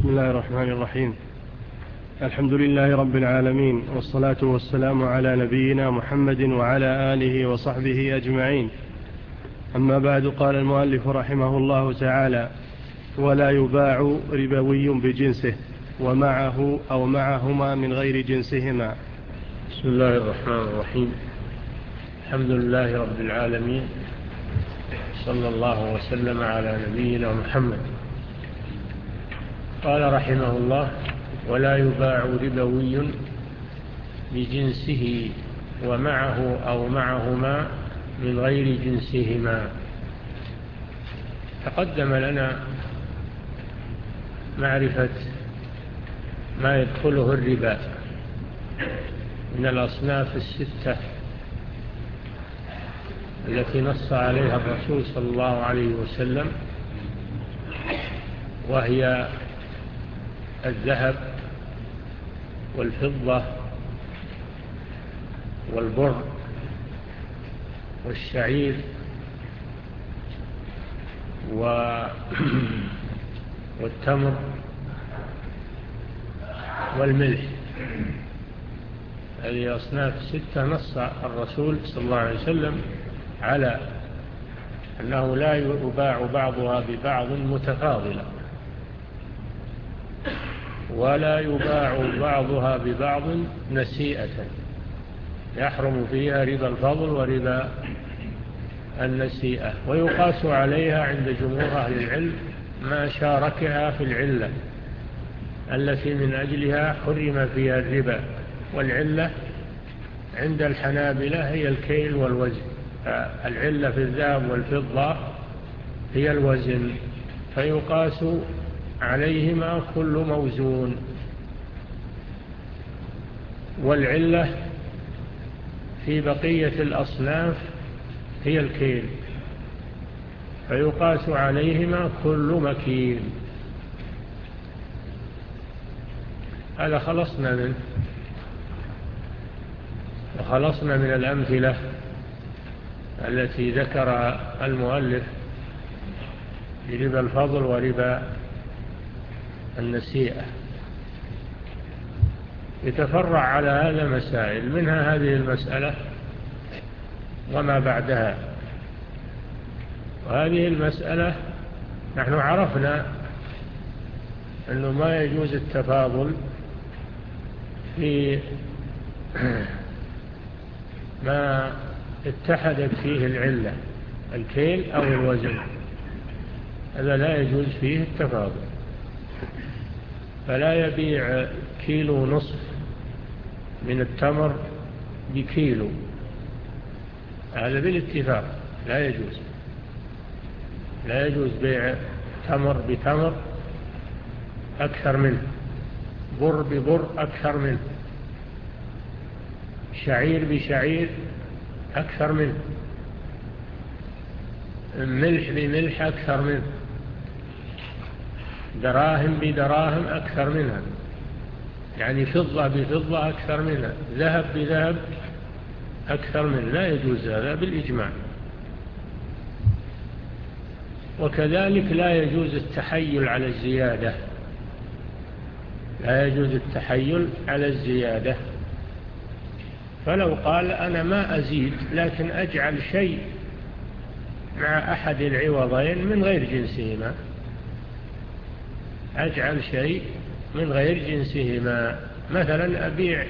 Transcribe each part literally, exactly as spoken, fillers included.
بسم الله الرحمن الرحيم. الحمد لله رب العالمين، والصلاة والسلام على نبينا محمد وعلى آله وصحبه أجمعين. أما بعد، قال المؤلف رحمه الله تعالى: ولا يباع ربوي بجنسه ومعه أو معهما من غير جنسهما. بسم الله الرحمن الرحيم. الحمد لله رب العالمين، صلى الله وسلم على نبينا محمد. قال رحمه الله: ولا يباع ربوي بجنسه ومعه أو معهما من غير جنسهما. تقدم لنا معرفة ما يدخله الربا من الأصناف الستة التي نص عليها الرسول صلى الله عليه وسلم، وهي الذهب والفضة والبر والشعير والتمر والملح. هذه أصناف ستة نص الرسول صلى الله عليه وسلم على أنه لا يباع بعضها ببعض متفاضلا، ولا يباع بعضها ببعض نسيئة، يحرم فيها ربا الفضل وربا النسيئة. ويقاس عليها عند جمهور أهل العلم ما شاركها في العلة التي من أجلها حرم فيها الربا، والعلة عند الحنابلة هي الكيل والوزن. العلة في الذهب والفضة هي الوزن، فيقاس عليهما كل موزون. والعلة في بقية الأصناف هي الكيل، فيقاس عليهما كل مكيل. هذا خلصنا منه، وخلصنا من الأمثلة التي ذكرها المؤلف بربا الفضل وربا النسيئة. يتفرع على هذا مسائل، منها هذه المسألة وما بعدها. وهذه المسألة نحن عرفنا أنه ما يجوز التفاضل في ما اتحدت فيه العلة، الكيل أو الوزن، هذا لا يجوز فيه التفاضل. فلا يبيع كيلو نصف من التمر بكيلو، هذا بالاتفاق لا يجوز. لا يجوز بيع تمر بتمر أكثر منه، بر ببر أكثر منه، شعير بشعير أكثر منه، ملح بملح أكثر منه، دراهم بدراهم أكثر منها، يعني فضة بفضة أكثر منها، ذهب بذهب أكثر منه. لا يجوز هذا بالإجماع. وكذلك لا يجوز التحيل على الزيادة، لا يجوز التحيل على الزيادة. فلو قال أنا ما أزيد لكن أجعل شيء مع أحد العوضين من غير جنسهما، أجعل شيء من غير جنسهما، مثلا أبيع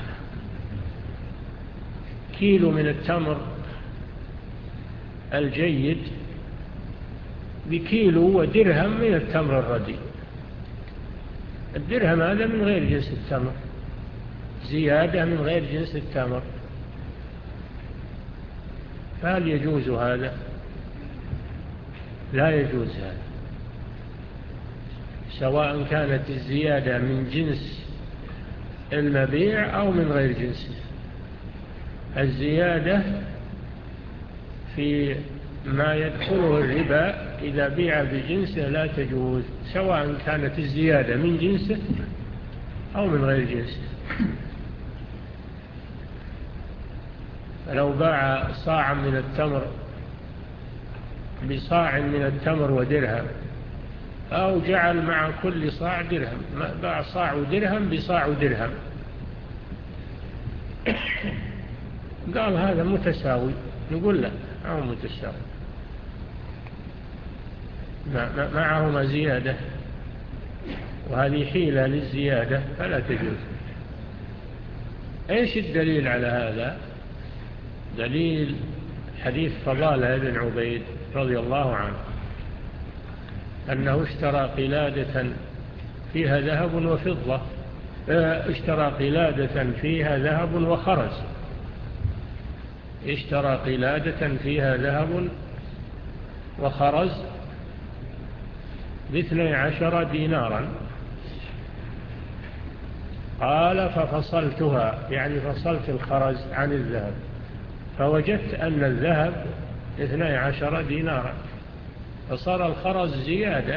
كيلو من التمر الجيد بكيلو ودرهم من التمر الرديء. الدرهم هذا من غير جنس التمر، زيادة من غير جنس التمر، فهل يجوز هذا؟ لا يجوز هذا، سواء كانت الزيادة من جنس المبيع أو من غير جنسه. الزيادة في ما يدخله الربا إذا بيع بجنسه لا تجوز، سواء كانت الزيادة من جنسه أو من غير جنسه. فلو باع صاعا من التمر بصاع من التمر ودرهم، أو جعل مع كل صاع درهم، باع صاع درهم بصاع درهم، قال هذا متساوي، نقول لا هو متساوي، معهما زيادة، وهذه حيلة للزيادة فلا تجوز. ايش الدليل على هذا؟ دليل حديث فضالة بن عبيد رضي الله عنه أنه اشترى قلادة فيها ذهب وفضة، اشترى قلادة فيها ذهب وخرز، اشترى قلادة فيها ذهب وخرز باثني عشر دينارا. قال ففصلتها، يعني فصلت الخرز عن الذهب، فوجدت أن الذهب اثني عشر دينارا، فصار الخرز زيادة،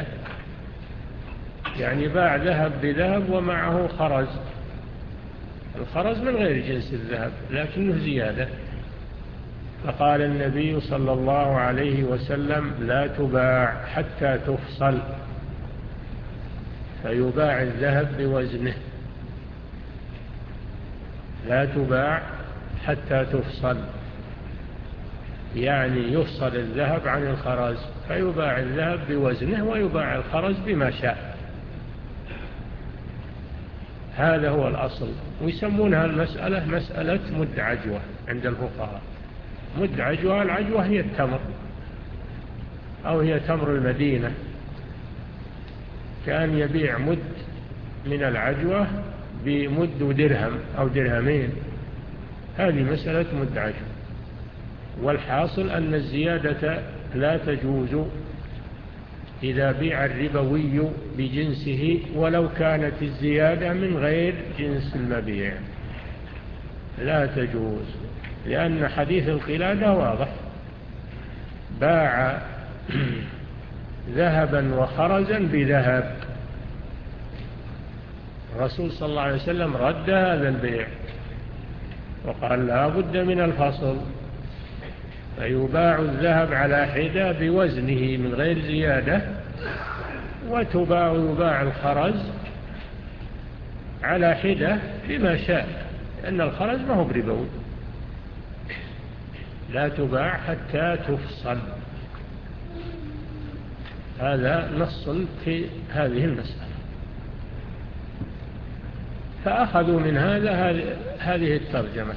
يعني باع ذهب بذهب ومعه خرز، الخرز من غير جنس الذهب لكنه زيادة. فقال النبي صلى الله عليه وسلم لا تباع حتى تفصل، فيباع الذهب بوزنه، لا تباع حتى تفصل، يعني يفصل الذهب عن الخرز، فيباع الذهب بوزنه ويباع الخرز بما شاء. هذا هو الأصل، ويسمونها المسألة مسألة مد عجوة عند الفقهاء. مد عجوة، العجوة هي التمر أو هي تمر المدينة، كان يبيع مد من العجوة بمد درهم أو درهمين، هذه مسألة مد عجوة. والحاصل أن الزيادة لا تجوز إذا بيع الربوي بجنسه ولو كانت الزيادة من غير جنس المبيع، لا تجوز، لأن حديث القلادة واضح، باع ذهبا وخرزا بذهب، الرسول صلى الله عليه وسلم رد هذا البيع وقال لا بد من الفصل، فيباع الذهب على حدة بوزنه من غير زيادة، وتباع يباع الخرز على حدة بما شاء، لأن الخرز ما هو بربوي. لا تباع حتى تفصل، هذا نص في هذه المسألة. فأخذوا من هذا هذه الترجمة،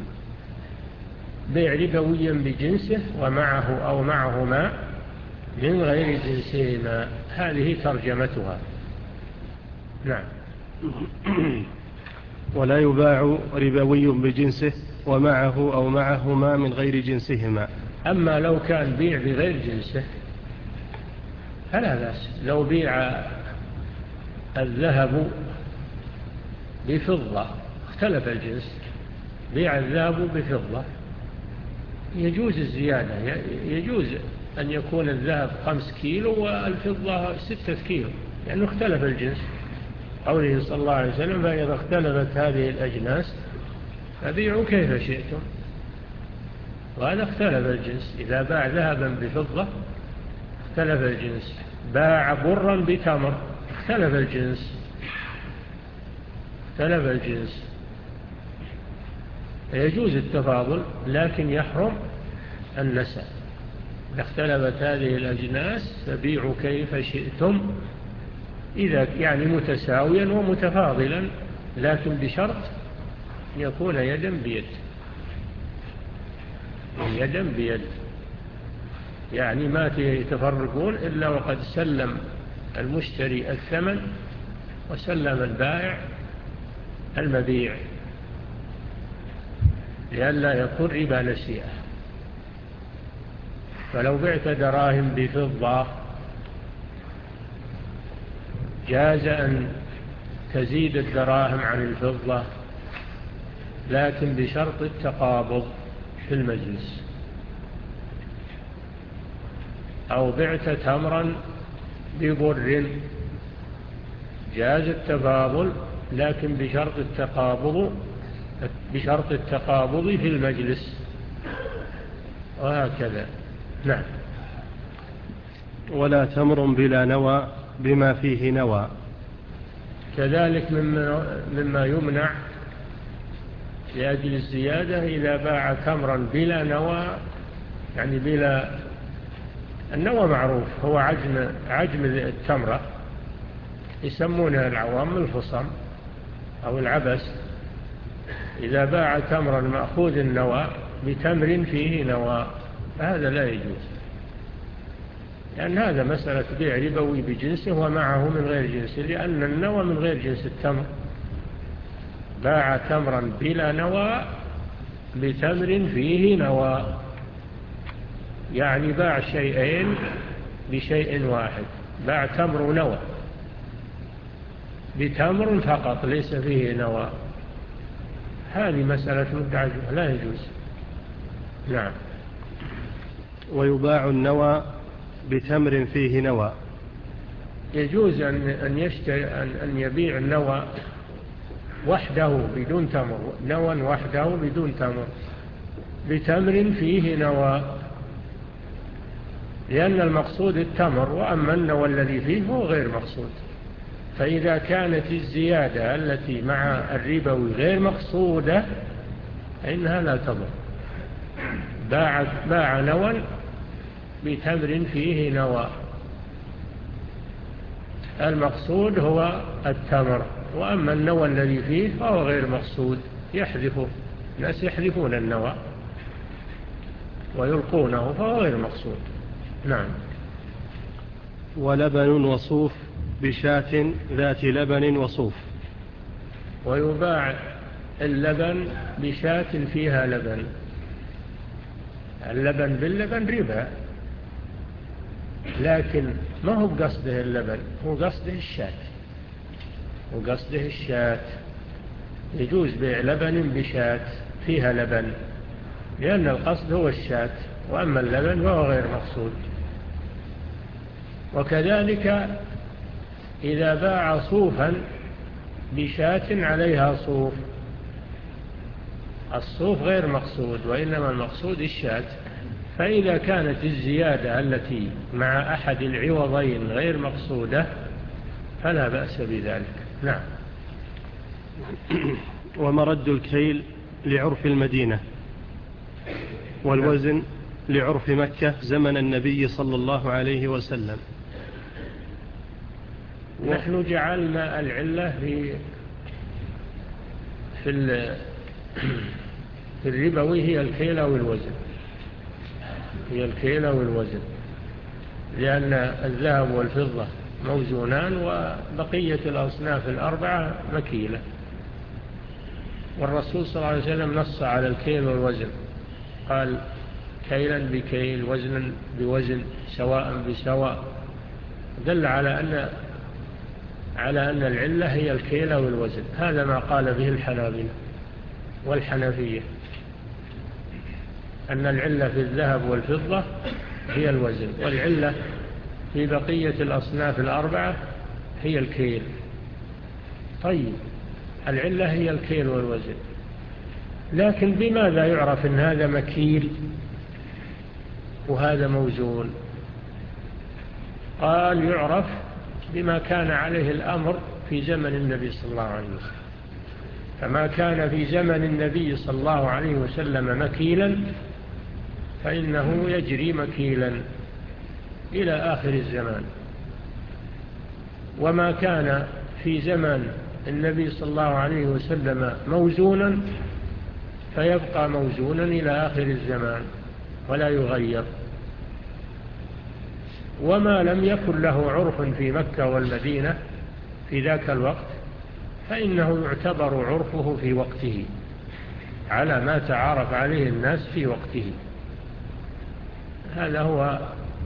بيع ربويا بجنسه ومعه أو معهما من غير جنسهما، هذه ترجمتها. نعم. ولا يباع ربوي بجنسه ومعه أو معهما من غير جنسهما. أما لو كان بيع بغير جنسه فلا بأس، لو بيع الذهب بفضة اختلف الجنس، بيع الذهب بفضة يجوز الزيادة، يجوز أن يكون الذهب خمس كيلو والفضة ستة كيلو، لأنه يعني اختلف الجنس، قوله صلى الله عليه وسلم فإذا اختلفت هذه الأجناس فبيعوا كيف شئتم، وهذا اختلف الجنس. إذا باع ذهبا بفضة اختلف الجنس، باع برا بتمر اختلف الجنس، اختلف الجنس، يجوز التفاضل لكن يحرم النسى. إذا اختلفت هذه الأجناس فبيعوا كيف شئتم، إذا يعني متساويا ومتفاضلا، لكن بشرط يكون يدا بيد، يدا بيد، يعني ما يتفرقون إلا وقد سلم المشتري الثمن وسلم البائع المبيع، لئلا يكون ربا نسيئة. فلو بعت دراهم بفضة جاز أن تزيد الدراهم عن الفضة، لكن بشرط التقابض في المجلس. أو بعت تمرا ببر جاز التفاضل، لكن بشرط التقابض بشرط التقابض في المجلس، وهكذا. نعم. ولا تمر بلا نوى بما فيه نوى. كذلك مما, مما يمنع لأجل الزيادة إذا باع تمرا بلا نوى، يعني بلا النوى معروف هو عجم, عجم التمرة، يسمونها العوام الفصم أو العبس. إذا باع تمرا مأخوذ النوى بتمر فيه نوى فهذا لا يجوز، لأن هذا مسألة بيع ربوي بجنسه ومعه من غير جنسه، لأن النوى من غير جنس التمر. باع تمرا بلا نوى بتمر فيه نوى، يعني باع شيئين بشيء واحد، باع تمر ونوى بتمر فقط ليس فيه نوى، هذه مسألة متعجبة لا يجوز. نعم. ويباع النوى بتمر فيه نوى، يجوز أن يشتري أن يبيع النوى وحده بدون تمر، نوى وحده بدون تمر بتمر فيه نوى، لأن المقصود التمر، وأما النوى الذي فيه هو غير مقصود. فإذا كانت الزيادة التي مع الربوي غير مقصودة فإنها لا تضر. باع, باع نوى بتمر فيه نوى، المقصود هو التمر، وأما النوى الذي فيه فهو غير مقصود، يحذفه الناس يحذفون النوى ويلقونه فهو غير مقصود. نعم. ولبن وصوف بشاة ذات لبن وصوف. ويباع اللبن بشاة فيها لبن، اللبن باللبن ربا، لكن ما هو بقصده اللبن، هو قصده الشاة، وقصده الشاة يجوز بيع لبن بشاة فيها لبن، لأن القصد هو الشاة، وأما اللبن فهو غير مقصود. وكذلك إذا باع صوفا بشاة عليها صوف، الصوف غير مقصود وإنما المقصود الشاة، فإذا كانت الزيادة التي مع أحد العوضين غير مقصودة فلا بأس بذلك. نعم. ومرد الكيل لعرف المدينة، والوزن لعرف مكة زمن النبي صلى الله عليه وسلم. نحن جعلنا العلة في في في الربوي هي الكيلة والوزن، هي الكيلة والوزن، لأن الذهب والفضة موزونان وبقية الأصناف الأربعة مكيلة، والرسول صلى الله عليه وسلم نص على الكيل والوزن، قال كيلا بكيل وزنا بوزن سواء بسواء، دل على أن على أن العلة هي الكيلة والوزن. هذا ما قال به الحنابلة والحنفية، أن العلة في الذهب والفضة هي الوزن، والعلة في بقية الأصناف الأربعة هي الكيل. طيب العلة هي الكيل والوزن، لكن بماذا يعرف أن هذا مكيل وهذا موزون؟ قال يعرف بما كان عليه الأمر في زمن النبي صلى الله عليه وسلم، فما كان في زمن النبي صلى الله عليه وسلم مكيلا فإنه يجري مكيلا إلى آخر الزمان، وما كان في زمن النبي صلى الله عليه وسلم موزونا فيبقى موزونا إلى آخر الزمان ولا يغير. وما لم يكن له عرف في مكة والمدينة في ذاك الوقت فإنه يعتبر عرفه في وقته على ما تعارف عليه الناس في وقته. هذا هو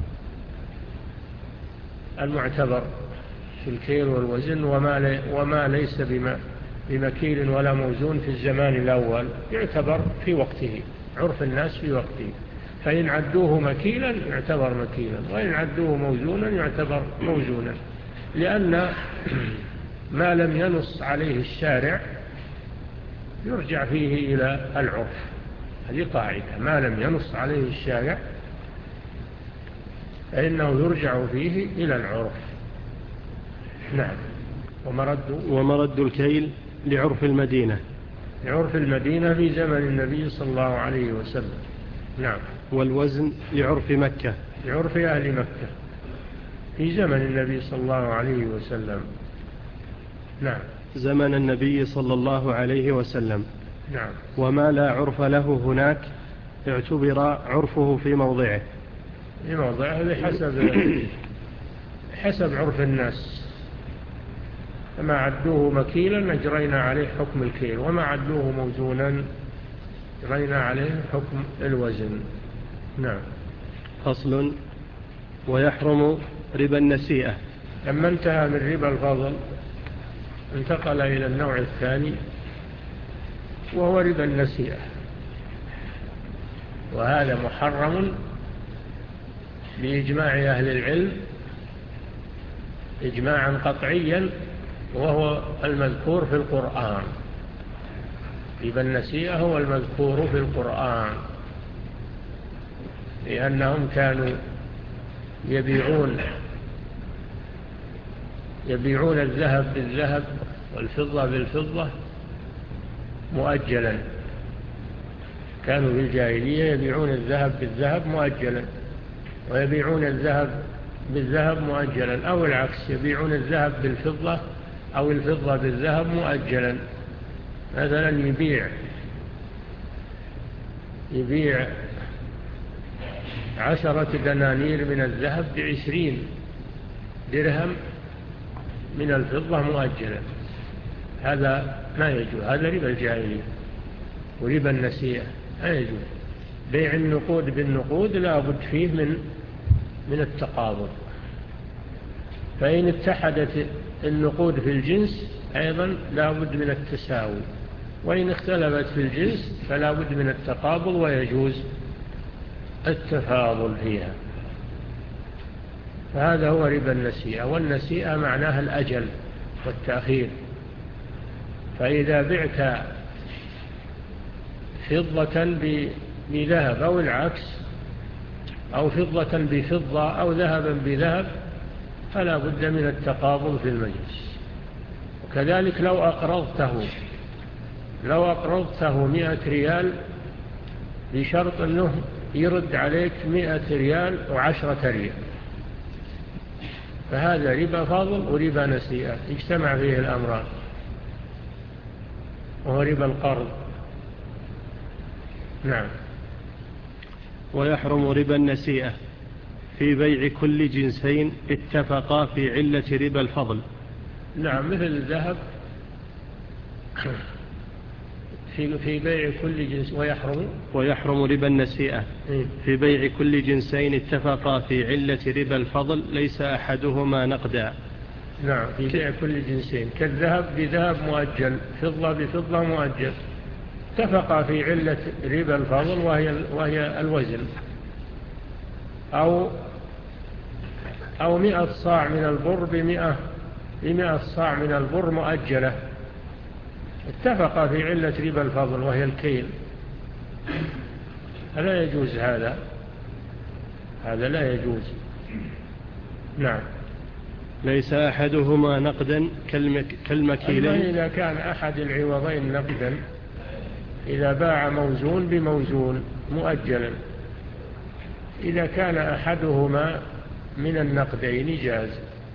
المعتبر في الكيل والوزن، وما, لي وما ليس بمكيل ولا موزون في الزمان الأول يعتبر في وقته، عرف الناس في وقته، فإن عدوه مكيلا يعتبر مكيلا، وإن عدوه موزونا يعتبر موزونا، لأن ما لم ينص عليه الشارع يرجع فيه إلى العرف. هذه قاعدة، ما لم ينص عليه الشارع فإنه يرجع فيه إلى العرف. نعم. ومرد ومرد الكيل لعرف المدينة لعرف المدينة في زمن النبي صلى الله عليه وسلم. نعم. والوزن لعرف مكة لعرف أهل مكة في زمن النبي صلى الله عليه وسلم. نعم. زمن النبي صلى الله عليه وسلم. نعم. وما لا عرف له هناك اعتبر عرفه في موضعه. في موضعه بحسب حسب عرف الناس. فما عدوه مكيلا أجرينا عليه حكم الكيل، وما عدوه موزونا أجرينا عليه حكم الوزن. نعم. فصل. ويحرم ربا النسيئة. لما انتهى من ربا الفضل انتقل إلى النوع الثاني وهو ربا النسيئة، وهذا محرم بإجماع أهل العلم إجماعا قطعيا، وهو المذكور في القرآن. ربا النسيئة هو المذكور في القرآن، لأنهم كانوا يبيعون يبيعون الذهب بالذهب والفضة بالفضة مؤجلا. كانوا في الجاهلية يبيعون الذهب بالذهب مؤجلا، ويبيعون الذهب بالذهب مؤجلا، أو العكس، يبيعون الذهب بالفضة أو الفضة بالذهب مؤجلا. مثلا يبيع يبيع عشرة دنانير من الذهب بعشرين درهم من الفضة مؤجلا. هذا ما يجوز، هذا ربا الجاهلية وربا النسيئة لا يجوز. بيع النقود بالنقود لا بد فيه من من التقابض، فإن اتحدت النقود في الجنس أيضا لا بد من التساوي، وإن اختلفت في الجنس فلا بد من التقابض ويجوز التفاضل فيها. فهذا هو ربا النسيئة. والنسيئة معناها الأجل والتأخير. فإذا بعت فضة بذهب أو العكس، أو فضة بفضة أو ذهبا بذهب، فلا بد من التقابض في المجلس. وكذلك لو أقرضته لو أقرضته مئة ريال بشرط أنه يرد عليك مئة ريال وعشرة ريال، فهذا ربا فاضل وربا نسيئة اجتمع فيه الأمران، وهو ربا القرض. نعم. ويحرم ربا النسيئة في بيع كل جنسين اتفقا في علة ربا الفضل. نعم، مثل الذهب في في بيع كل جنس. ويحرم ويحرم ربا النسيئة في بيع كل جنسين اتفقا في علة ربا الفضل ليس أحدهما نقدا. نعم، في بيع كل جنسين، كالذهب بذهب مؤجل، فضة بفضة مؤجل، اتفقا في علة ربا الفضل وهي وهي الوزن. أو أو مئة صاع من البر بمئة بمئة صاع من البر مؤجلة، اتفق في علة ربا الفضل وهي الكيل. فلا يجوز هذا هذا لا يجوز. نعم. ليس أحدهما نقدا كالمكيلين. أما إذا كان أحد العوضين نقدا، إذا باع موزون بموزون مؤجلا، إذا كان أحدهما من النقدين جاز.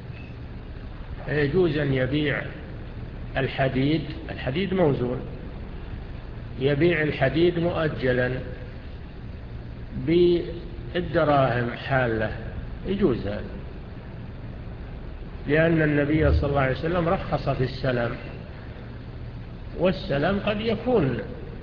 يجوز أن يبيع الحديد الحديد موزون، يبيع الحديد مؤجلا بالدراهم حالة، يجوز هذا، لأن النبي صلى الله عليه وسلم رخص في السلام، والسلام قد يكون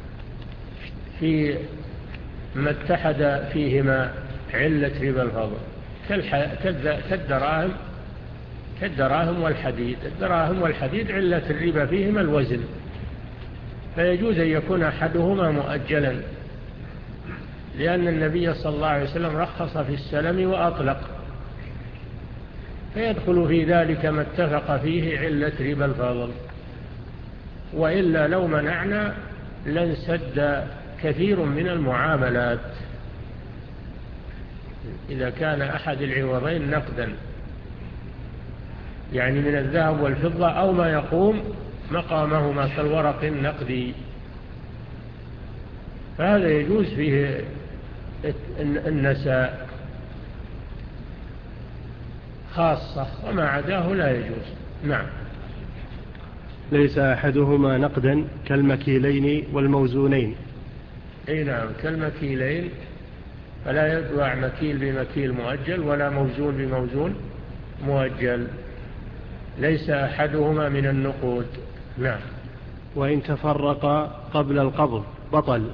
في ما اتحد فيهما علة ربا الفضل كالدراهم كالدراهم والحديد. الدراهم والحديد علة الربا فيهما الوزن، فيجوز أن يكون أحدهما مؤجلا، لأن النبي صلى الله عليه وسلم رخص في السلم وأطلق، فيدخل في ذلك ما اتفق فيه علة ربا الفضل. وإلا لو منعنا لانسد كثير من المعاملات. إذا كان أحد العوضين نقدا يعني من الذهب والفضة أو ما يقوم مقامهما كالورق النقدي، فهذا يجوز فيه النساء خاصة، وما عداه لا يجوز. نعم. ليس أحدهما نقدا كالمكيلين والموزونين. أي نعم، كالمكيلين، فلا يدفع مكيل بمكيل مؤجل ولا موزون بموزون مؤجل، ليس أحدهما من النقود. نعم. وإن تفرق قبل القبض بطل.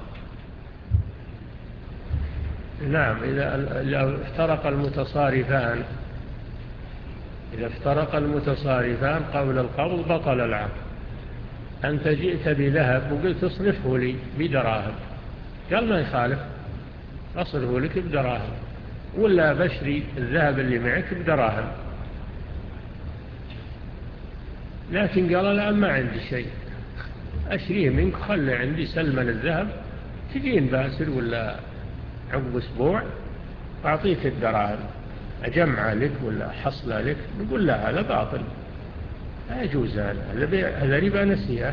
نعم، إذا افترق المتصارفان إذا افترق المتصارفان قبل القبض بطل العقد. أنت جئت بذهب وقلت اصرفه لي بدراهم، قال ما يخالف، أصرفه لك بدراهم، ولا بشري الذهب اللي معك بدراهم، لكن قال لا ما عندي شيء، أشريه منك، خلي عندي سلما الذهب، تجين باسل ولا عقب أسبوع أعطيك الدراهم أجمع لك ولا حصل لك. نقول لا، هذا باطل، لا يجوز، هذا ربا نسيئة.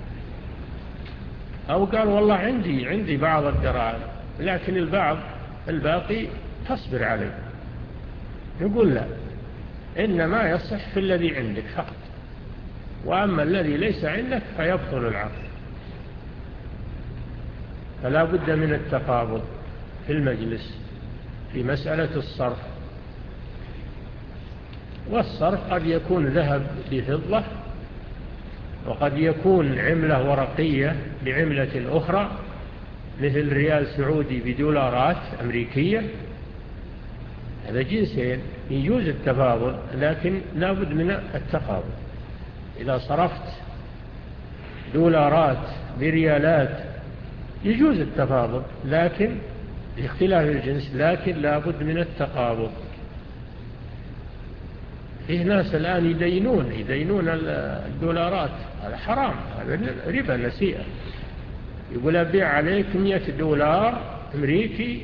أو قال والله عندي عندي بعض الدراهم لكن البعض الباقي تصبر عليه، نقول لا، إنما يصح في الذي عندك فقط، وأما الذي ليس عندك فيبطل العقد. فلا بد من التقابض في المجلس في مسألة الصرف. والصرف قد يكون ذهب بفضة، وقد يكون عملة ورقية بعملة أخرى، مثل ريال سعودي بدولارات أمريكية، هذا جنسين يجوز التفاضل، لكن لا بد من التقابض. إذا صرفت دولارات بريالات يجوز التفاضل، لكن لاختلاف الجنس، لكن لا بد من التقابض. فيه ناس الآن يدينون يدينون الدولارات، هذا حرام، هذا ربا نسيئة. يقول أبيع عليك مئة دولار أمريكي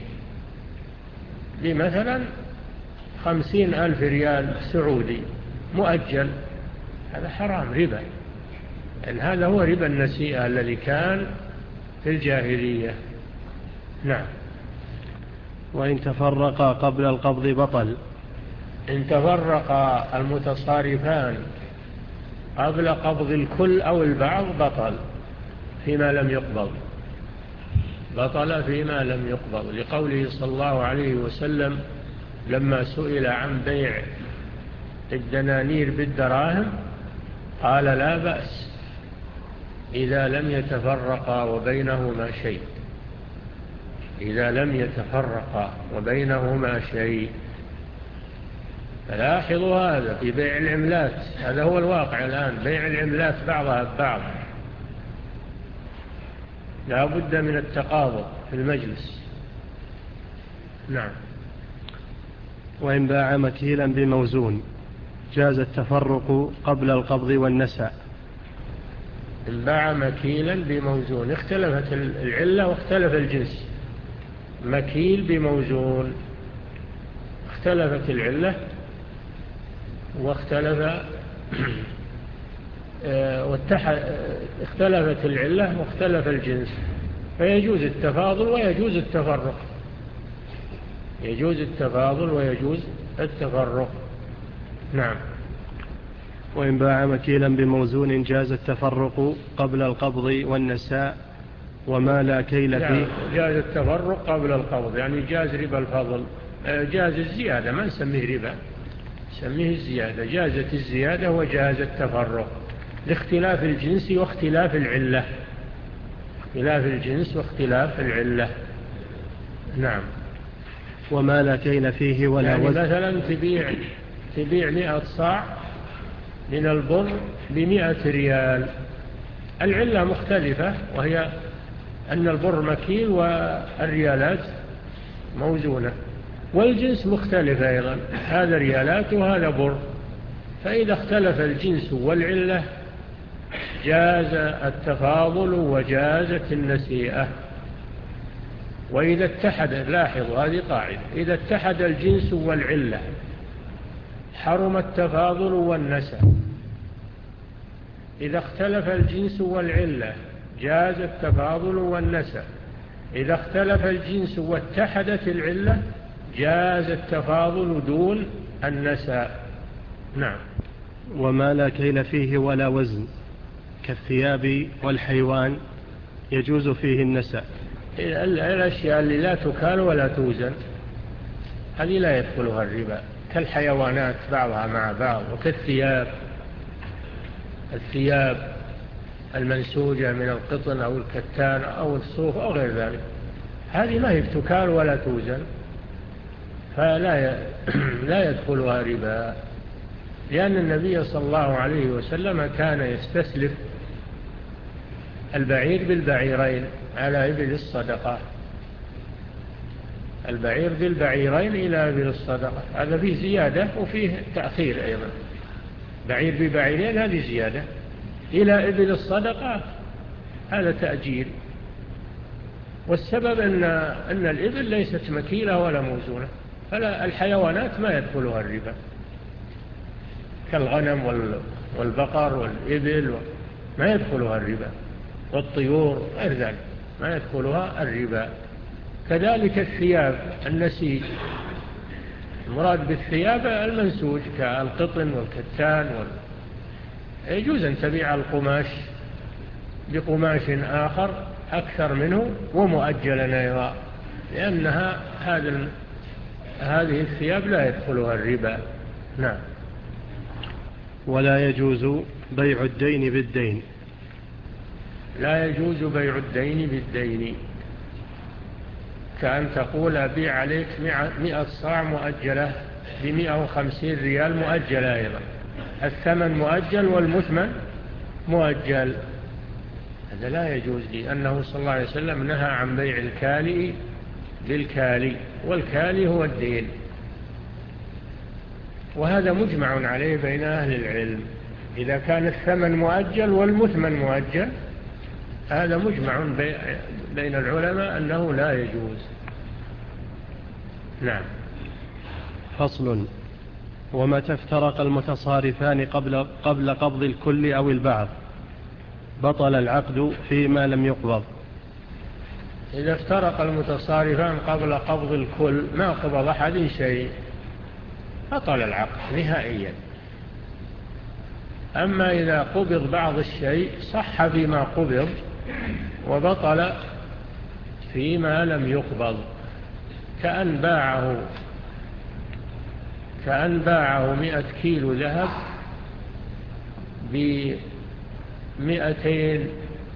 بمثلا خمسين ألف ريال سعودي مؤجل، هذا حرام، ربا، لأن هذا هو ربا النسيئة الذي كان في الجاهلية. نعم. وإن تفرقا قبل القبض بطل. إن تفرق المتصارفان قبل قبض الكل أو البعض بطل فيما لم يقبض، بطل فيما لم يقبض، لقوله صلى الله عليه وسلم لما سئل عن بيع الدنانير بالدراهم قال لا بأس إذا لم يتفرقا وبينهما شيء، إذا لم يتفرقا وبينهما شيء. فلاحظوا هذا في بيع العملات، هذا هو الواقع الآن، بيع العملات بعضها ببعض لا بد من التقابض في المجلس. نعم. وإن باع مكيلا بموزون جاز التفرق قبل القبض والنسع. إن باع مكيلا بموزون اختلفت العلة واختلف الجنس. مكيل بموزون اختلفت العلة واختلف اختلفت العلة واختلف الجنس، فيجوز التفاضل ويجوز التفرق، يجوز التفاضل ويجوز التفرق. نعم. وإن باع مكيلا بموزون جاز التفرق قبل القبض والنساء وما لا كيل فيه. يعني جاز التفرق قبل القبض، يعني جاز ربا الفضل، جاز الزيادة، ما نسميه ربا، نسميه الزيادة، جازت الزيادة وجاز التفرق لاختلاف الجنس واختلاف العلة، اختلاف الجنس واختلاف العلة. نعم. وما لا كيل فيه ولا يعني وزن. مثلا تبيع تبيع مئة صاع من البر بمئة ريال، العلة مختلفة، وهي أن البر مكيل والريالات موزونة، والجنس مختلف أيضا، هذا ريالات وهذا بر، فإذا اختلف الجنس والعلة جاز التفاضل وجازت النسيئة. وإذا اتحد، لاحظوا هذه قاعدة، إذا اتحد الجنس والعلة حرم التفاضل والنسب. إذا اختلف الجنس والعلة جاز التفاضل والنسب. إذا اختلف الجنس واتحدت العلة جاز التفاضل دون النسب. نعم. وما لا كيل فيه ولا وزن كالثياب والحيوان يجوز فيه النساء. الأشياء اللي لا تكال ولا توزن هذه لا يدخلها الربا، كالحيوانات بعضها مع بعض، وكالثياب، الثياب المنسوجة من القطن أو الكتان أو الصوف أو غير ذلك، هذه ما هي تكال ولا توزن، فلا لا يدخلها ربا، لأن النبي صلى الله عليه وسلم كان يستسلف البعير بالبعيرين على إبل الصدقة، البعير بالبعيرين إلى إبل الصدقة، هذا فيه زيادة وفيه تأخير أيضا. بعير ببعيرين هذه زيادة، إلى إبل الصدقة هذا تأجيل. والسبب أن, أن الإبل ليست مكيلة ولا موزونة، فلا الحيوانات ما يدخلها الربا كالغنم والبقر والإبل ما يدخلها الربا، والطيور غير ذلك ما يدخلها الربا. كذلك الثياب النسيج، المراد بالثياب المنسوج كالقطن والكتان وال... يجوز أن تبيع القماش بقماش آخر أكثر منه ومؤجلا أيضا، لأنها هذه هذه الثياب لا يدخلها الربا. نعم. ولا يجوز بيع الدين بالدين. لا يجوز بيع الدين بالدين، كأن تقول أبيع عليك مئة صاع مؤجلة بمئة وخمسين ريال مؤجلة أيضا، الثمن مؤجل والمثمن مؤجل، هذا لا يجوز لي. أنه صلى الله عليه وسلم نهى عن بيع الكالي بالكالي، والكالي هو الدين، وهذا مجمع عليه بين أهل العلم. إذا كان الثمن مؤجل والمثمن مؤجل هذا مجمع بين العلماء أنه لا يجوز. نعم. فصل. ومتى افترق المتصارفان قبل, قبل قبض الكل أو البعض بطل العقد فيما لم يقبض. إذا افترق المتصارفان قبل قبض الكل ما قبض أحد شيء بطل العقد نهائيا. أما إذا قبض بعض الشيء صح فيما قبض وبطل فيما لم يقبض، كأن باعه كأن باعه مئة كيلو ذهب بمئتين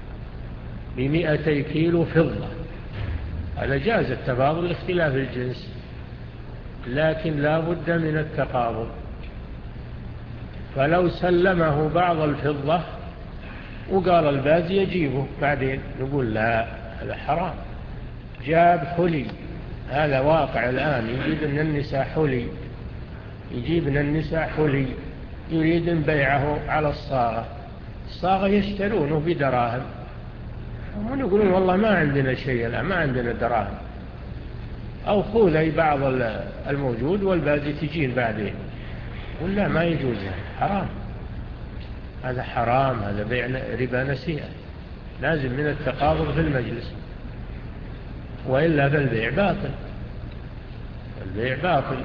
بمئتي كيلو فضة، هذا جاز التفاضل لاختلاف الجنس، لكن لا بد من التقابض. فلو سلمه بعض الفضة وقال الباقي يجيبه بعدين، نقول لا، هذا حرام. جاب حلي، هذا واقع الآن، يجيب من النساء حلي، يجيب من النساء حلي، يريد بيعه على الصاغة، الصاغة يشترونه بدراهم، ونقولون والله ما عندنا شيء الآن، ما عندنا دراهم، أو خذي بعض الموجود والباقي تجين بعدين، ولا ما يجوز، حرام، هذا حرام، هذا بيع ربا نسيئة، لازم من التقابض في المجلس، وإلا فالبيع باطل، البيع باطل.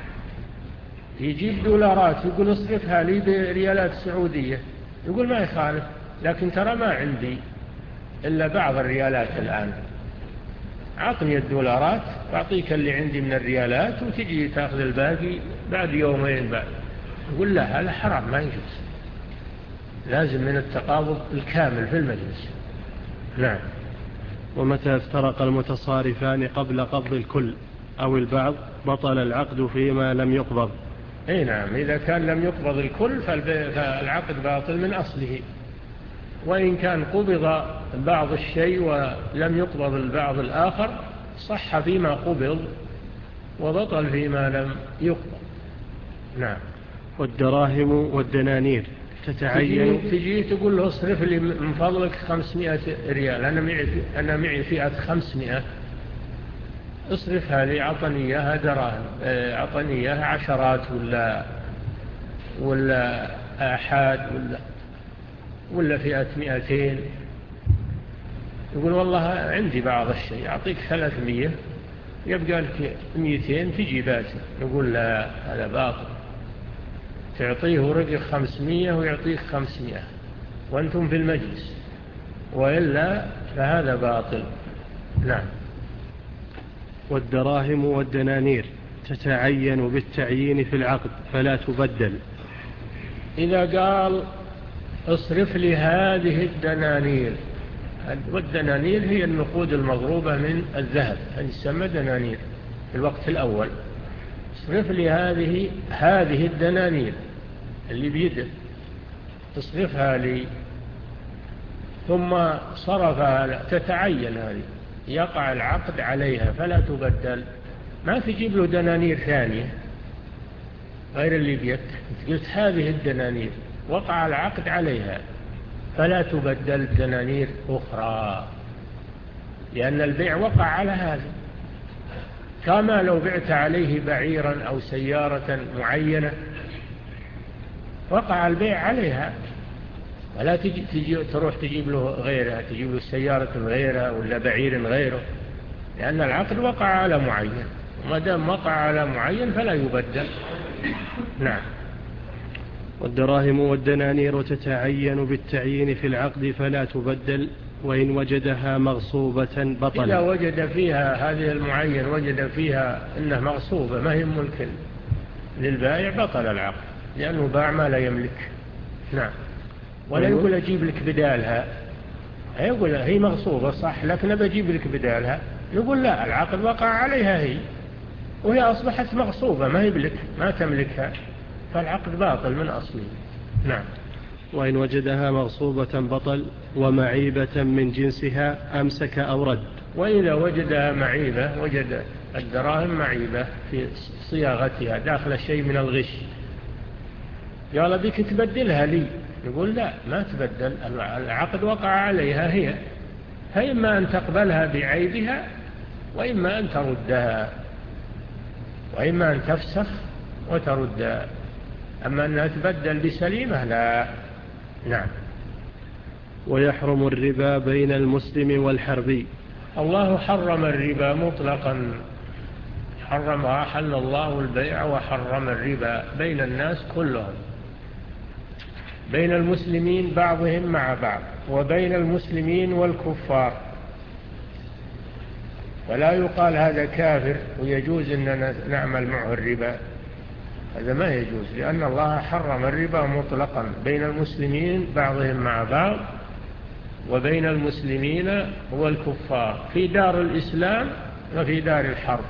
يجيب دولارات يقول اصرفها لي بريالات سعودية، يقول ما يخالف، لكن ترى ما عندي إلا بعض الريالات الآن، عطني الدولارات وأعطيك اللي عندي من الريالات وتجي تأخذ الباقي بعد يومين بعد، يقول لا، هذا حرام ما يجوز، لازم من التقابض الكامل في المجلس. نعم. ومتى افترق المتصارفان قبل قبض الكل أو البعض بطل العقد فيما لم يقبض. اي نعم، إذا كان لم يقبض الكل فالعقد باطل من أصله، وإن كان قبض بعض الشيء ولم يقبض البعض الآخر صح فيما قبض وبطل فيما لم يقبض. نعم. والدراهم والدنانير تتعين. تجي, تجي تقول له اصرف لي من فضلك خمسمائة ريال، أنا معي أنا معي فئة خمسمائة، اصرفها لي، عطني إياها دراهم، عطني إياها عشرات ولا ولا آحاد ولا, ولا فئة مئتين، يقول والله عندي بعض الشيء، يعطيك ثلاثمية يبقى لك مئتين تجي باسه. نقول لا، هذا باطل، تعطيه ورقة خمسمية ويعطيك خمسمية وأنتم في المجلس، وإلا فهذا باطل. نعم. والدراهم والدنانير تتعين بالتعيين في العقد فلا تبدل. إذا قال اصرف لي هذه الدنانير، والدنانير هي النقود المضروبة من الذهب، هذه تسمى دنانير في الوقت الأول. اصرف لي هذه هذه الدنانير اللي بيده، تصرفها لي، ثم صرفها، تتعين هذه، يقع العقد عليها فلا تبدل. ما تجيب له دنانير ثانية غير اللي بيدك، قلت هذه الدنانير وقع العقد عليها فلا تبدل دنانير أخرى، لأن البيع وقع على هذا، كما لو بعت عليه بعيرا أو سيارة معينة وقع البيع عليها، ولا تجي, تجي تروح تجيب له غيرها، تجيب له سيارة غيرها ولا بعير غيره، لأن العقد وقع على معين، وما دام وقع على معين فلا يبدل. نعم. والدراهم والدنانير تتعين بالتعيين في العقد فلا تبدل، وإن وجدها مغصوبة بطل. إذا وجد فيها هذه المعين، وجد فيها أنها مغصوبة ما هي ملك للبائع، بطل العقد، لأنه باع ما لا يملك. نعم. ولا يقول أجيب لك بدالها، يقول هي مغصوبة صح، لكن بجيب لك بدالها، نقول لا، العقد وقع عليها هي، وهي أصبحت مغصوبة ما هي بلك، ما تملكها، فالعقد باطل من أصله. نعم. وإن وجدها مغصوبة بطل، ومعيبة من جنسها أمسك أو رد. وإذا وجدها معيبة، وجد الدراهم معيبة في صياغتها داخل شيء من الغش، قال بك تبدلها لي، يقول لا، ما تبدل، العقد وقع عليها هي، فإما أن تقبلها بعيبها وإما أن تردها، وإما أن تفسخ وتردها، أما أنها تبدل بسليمة لا. نعم. ويحرم الربا بين المسلم والحربي. الله حرم الربا مطلقا، حرم وأحل الله البيع وحرم الربا بين الناس كلهم، بين المسلمين بعضهم مع بعض، وبين المسلمين والكفار، ولا يقال هذا كافر ويجوز أن نعمل معه الربا، هذا ما يجوز، لأن الله حرم الربا مطلقا بين المسلمين بعضهم مع بعض، وبين المسلمين والكفار، في دار الإسلام وفي دار الحرب.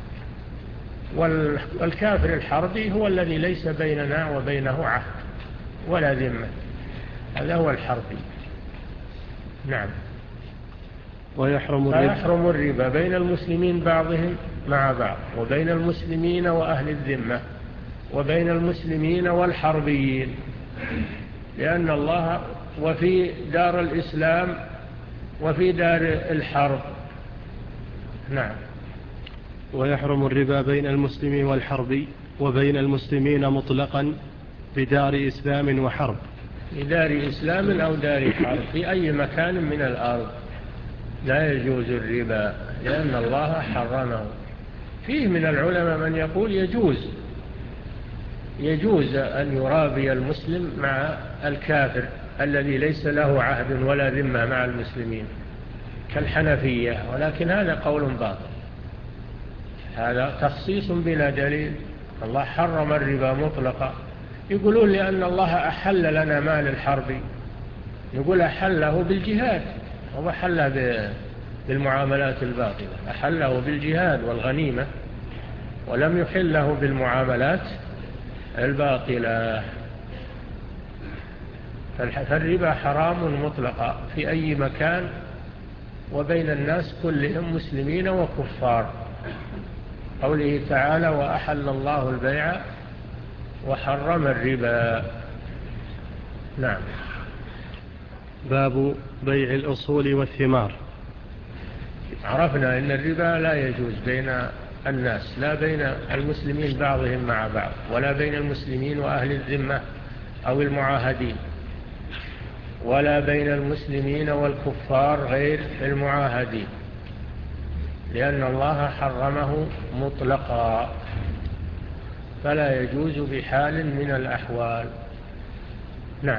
والكافر الحربي هو الذي ليس بيننا وبينه عهد ولا ذمة، هذا هو الحربي. نعم. ويحرم الربا, فيحرم الربا بين المسلمين بعضهم مع بعض، وبين المسلمين وأهل الذمة، وبين المسلمين والحربيين، لأن الله وفي دار الإسلام وفي دار الحرب. نعم. ويحرم الربا بين المسلم والحربي وبين المسلمين مطلقا بدار إسلام وحرب، في دار إسلام أو دار حرب، في أي مكان من الأرض لا يجوز الربا، لأن الله حرمه. فيه من العلماء من يقول يجوز يجوز أن يرابي المسلم مع الكافر الذي ليس له عهد ولا ذمة مع المسلمين كالحنفية، ولكن هذا قول باطل، هذا تخصيص بلا دليل. الله حرم الربا مطلقا، يقولون لأن الله أحل لنا مال الحرب، نقول أحله بالجهاد، هو أحله بالمعاملات الباطلة، أحله بالجهاد والغنيمة، ولم يحله بالمعاملات الباطلة. فالربا حرام مطلقا في أي مكان وبين الناس كلهم مسلمين وكفار، قوله تعالى وأحل الله البيع وحرم الربا. نعم. باب بيع الأصول والثمار. عرفنا أن الربا لا يجوز بين الناس، لا بين المسلمين بعضهم مع بعض، ولا بين المسلمين وأهل الذمة أو المعاهدين، ولا بين المسلمين والكفار غير المعاهدين، لأن الله حرمه مطلقا، فلا يجوز بحال من الأحوال. نعم.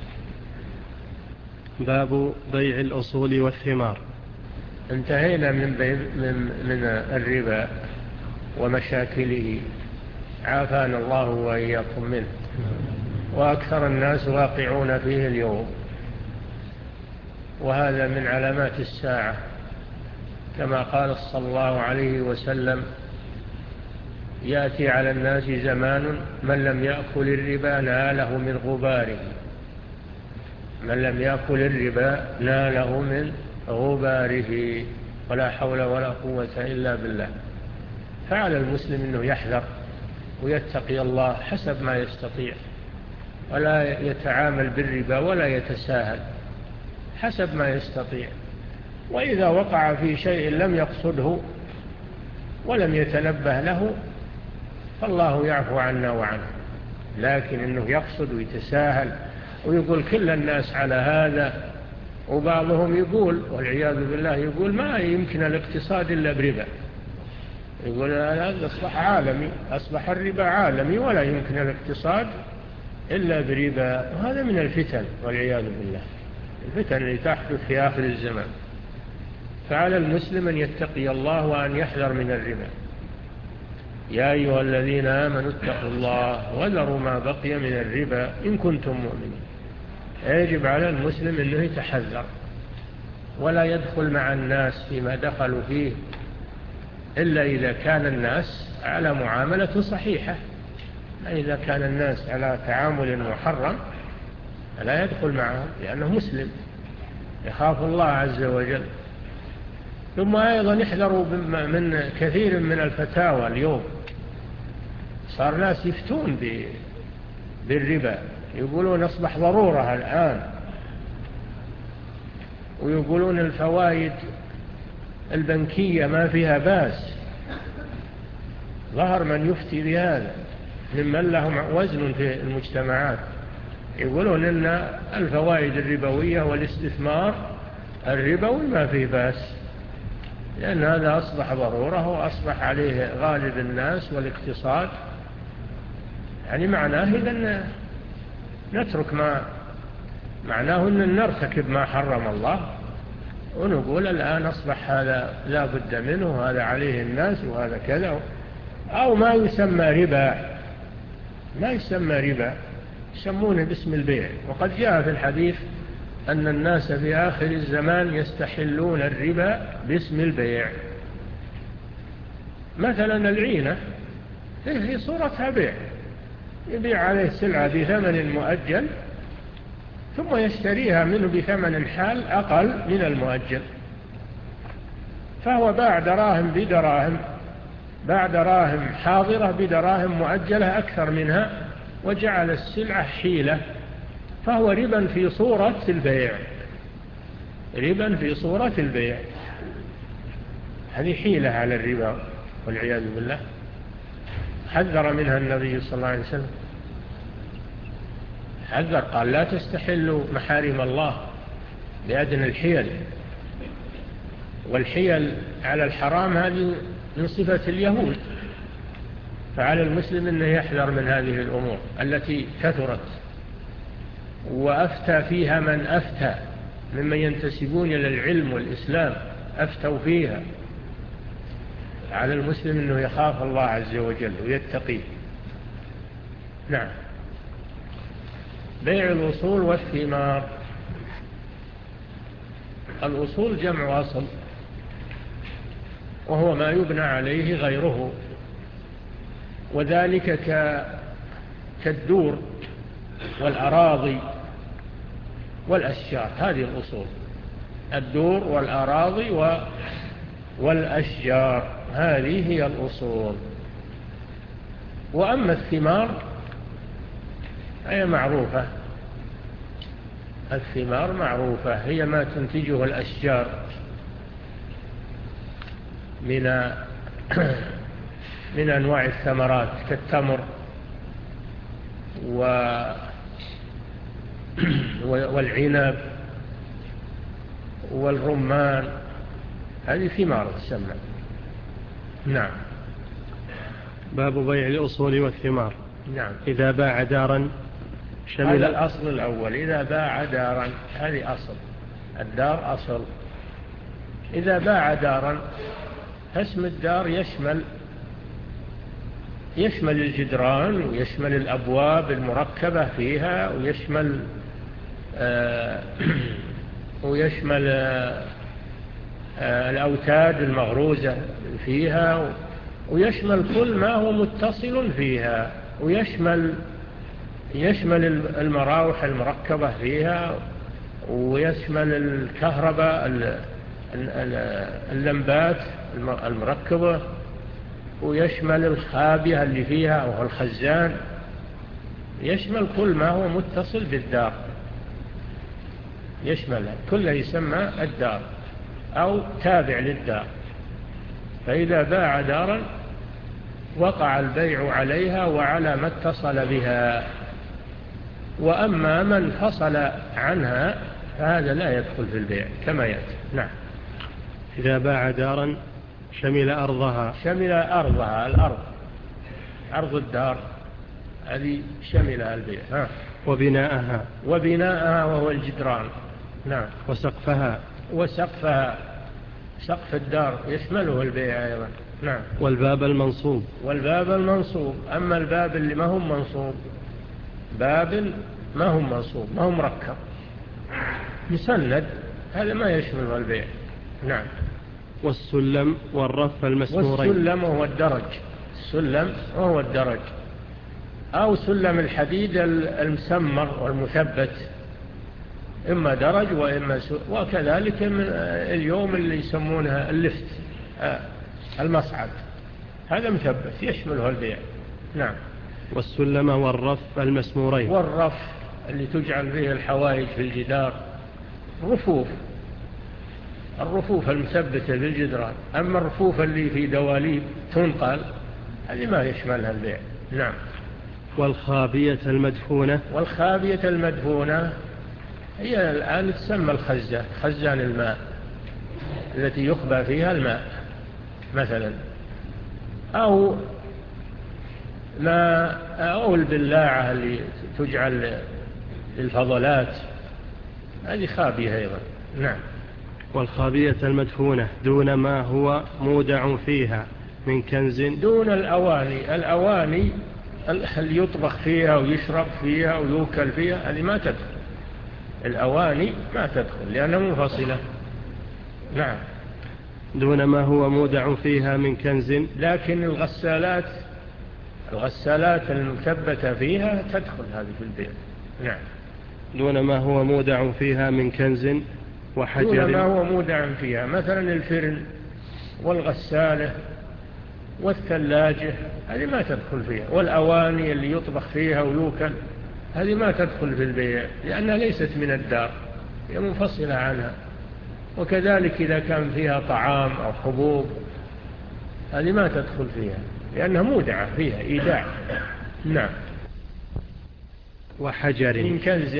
باب بيع الأصول والثمار. انتهينا من, من, من الربا ومشاكله، عافانا الله وإياكم منه، وأكثر الناس واقعون فيه اليوم، وهذا من علامات الساعة، كما قال صلى الله عليه وسلم: يأتي على الناس زمان من لم يأكل الربا ناله من غباره، من لم يأكل الربا ناله من غباره، ولا حول ولا قوة إلا بالله. فعلى المسلم أنه يحذر ويتقي الله حسب ما يستطيع، ولا يتعامل بالربا ولا يتساهل، حسب ما يستطيع. وإذا وقع في شيء لم يقصده ولم يتنبه له فالله يعفو عنا وعنه، لكن أنه يقصد ويتساهل ويقول كل الناس على هذا، وبعضهم يقول والعياذ بالله يقول ما يمكن الاقتصاد إلا بربا، يقول هذا أصبح عالمي، أصبح الربا عالمي ولا يمكن الاقتصاد إلا بربا. وهذا من الفتن والعياذ بالله، الفتن اللي تحدث في آخر الزمان. فعلى المسلم أن يتقي الله وأن يحذر من الربا. يا أيها الذين آمنوا اتقوا الله وذروا ما بقي من الربا إن كنتم مؤمنين. يجب على المسلم أنه يتحذر ولا يدخل مع الناس فيما دخلوا فيه إلا إذا كان الناس على معاملة صحيحة. إذا كان الناس على تعامل محرم لا يدخل معهم، لأنه مسلم يخاف الله عز وجل. ثم أيضا يحذروا من كثير من الفتاوى اليوم، صار ناس يفتون بالربا، يقولون أصبح ضرورة الآن، ويقولون الفوائد البنكية ما فيها باس. ظهر من يفتي بهذا ممن لهم وزن في المجتمعات، يقولون أن الفوائد الربوية والاستثمار الربوي ما فيه باس، لأن هذا أصبح ضرورة وأصبح عليه غالب الناس والاقتصاد. يعني معناه إذن نترك ما معناه أن نرتكب ما حرم الله، ونقول الآن أصبح هذا لا بد منه وهذا عليه الناس وهذا كذا، أو ما يسمى ربا، ما يسمى ربا، يسمونه باسم البيع. وقد جاء في الحديث أن الناس في آخر الزمان يستحلون الربا باسم البيع. مثلا العينة هي صورتها بيع، يبيع عليه السلعة بثمن مؤجل ثم يشتريها منه بثمن حال أقل من المؤجل، فهو باع دراهم بدراهم، باع دراهم حاضرة بدراهم مؤجلة أكثر منها، وجعل السلعة حيلة، فهو ربا في صورة البيع، ربا في صورة البيع. هذه حيلة على الربا والعياذ بالله، حذر منها النبي صلى الله عليه وسلم، حذر قال لا تستحلوا محارم الله بأدنى الحيل، والحيل على الحرام هذه من صفة اليهود. فعلى المسلم أنه يحذر من هذه الأمور التي كثرت وأفتى فيها من أفتى ممن ينتسبون إلى العلم والإسلام، أفتوا فيها. على المسلم أنه يخاف الله عز وجل ويتقيه. نعم. بيع الأصول والثمار. الأصول جمع أصل، وهو ما يبنى عليه غيره، وذلك كالدور والأراضي والأشجار. هذه الأصول، الدور والأراضي والأشجار، هذه هي الأصول. وأما الثمار هي معروفة، الثمار معروفة، هي ما تنتجه الأشجار من من أنواع الثمرات كالتمر والعنب والرمان، هذه ثمار تسمى. نعم. باب بيع الأصول والثمار. نعم. إذا باع دارا شمل. هذا الأصل الأول، إذا باع دارا، هذه أصل، الدار أصل. إذا باع دارا، اسم الدار يشمل يشمل الجدران، ويشمل الأبواب المركبة فيها، ويشمل آه ويشمل آه الأوتاد المغروزة فيها، ويشمل كل ما هو متصل فيها، ويشمل يشمل المراوح المركبة فيها، ويشمل الكهرباء، اللمبات المركبة، ويشمل الخابئة اللي فيها وهو الخزان، يشمل كل ما هو متصل بالدار، يشمل كله، يسمى الدار أو تابع للدار. فإذا باع دارا وقع البيع عليها وعلى ما اتصل بها. وأما من فصل عنها فهذا لا يدخل في البيع كما يأتي. نعم. إذا باع دارا شمل أرضها. شمل أرضها، الأرض، أرض الدار هذه شملها البيع. ها. وبناءها. وبناءها وهو الجدران. نعم. وسقفها. وسقفها، سقف الدار يشمله البيع أيضا. نعم. والباب المنصوب. والباب المنصوب. أما الباب اللي ما هو منصوب، باب ما هو منصوب، ما هو مركب، مسند، هذا ما يشمله البيع. نعم. والسلم والرف المسمورين. والسلم وهو الدرج، السلم وهو الدرج، أو سلم الحديد المسمر والمثبت، إما درج وإما سلم. وكذلك من اليوم اللي يسمونها اللفت، المصعد، هذا مثبت يشمله البيع. نعم. والسلم والرف المسمورين. والرف اللي تجعل فيه الحوائج في الجدار، رفوف، الرفوف المثبتة بالجدران. أما الرفوف اللي في دواليب تنقل، هذه ما يشملها البيع. نعم. والخابية المدفونة. والخابية المدفونة هي الآن تسمى الخزة، خزان الماء التي يخبى فيها الماء مثلا، أو ما أو البلاعة اللي تجعل للفضلات، هذه خابية أيضا. نعم. والخابية المدفونة دون ما هو مودع فيها من كنز. دون الأواني، الأواني اللي يطبخ فيها ويشرب فيها ويوكل فيها، هذه ما تدخل، الأواني ما تدخل لأنها منفصلة. نعم. دون ما هو مودع فيها من كنز. لكن الغسالات، الغسالات المثبتة فيها تدخل هذه في البيع. نعم. دون ما هو مودع فيها من كنز وحجر. دون ما هو مودع فيها، مثلا الفرن والغسالة والثلاجة، هذه ما تدخل فيها. والأواني اللي يطبخ فيها ويوكل، هذه ما تدخل في البيع لأنها ليست من الدار، هي منفصلة عنها. وكذلك إذا كان فيها طعام أو حبوب، هذه ما تدخل فيها لأنها مودعة فيها إيداع. نعم. وحجر. من كنز،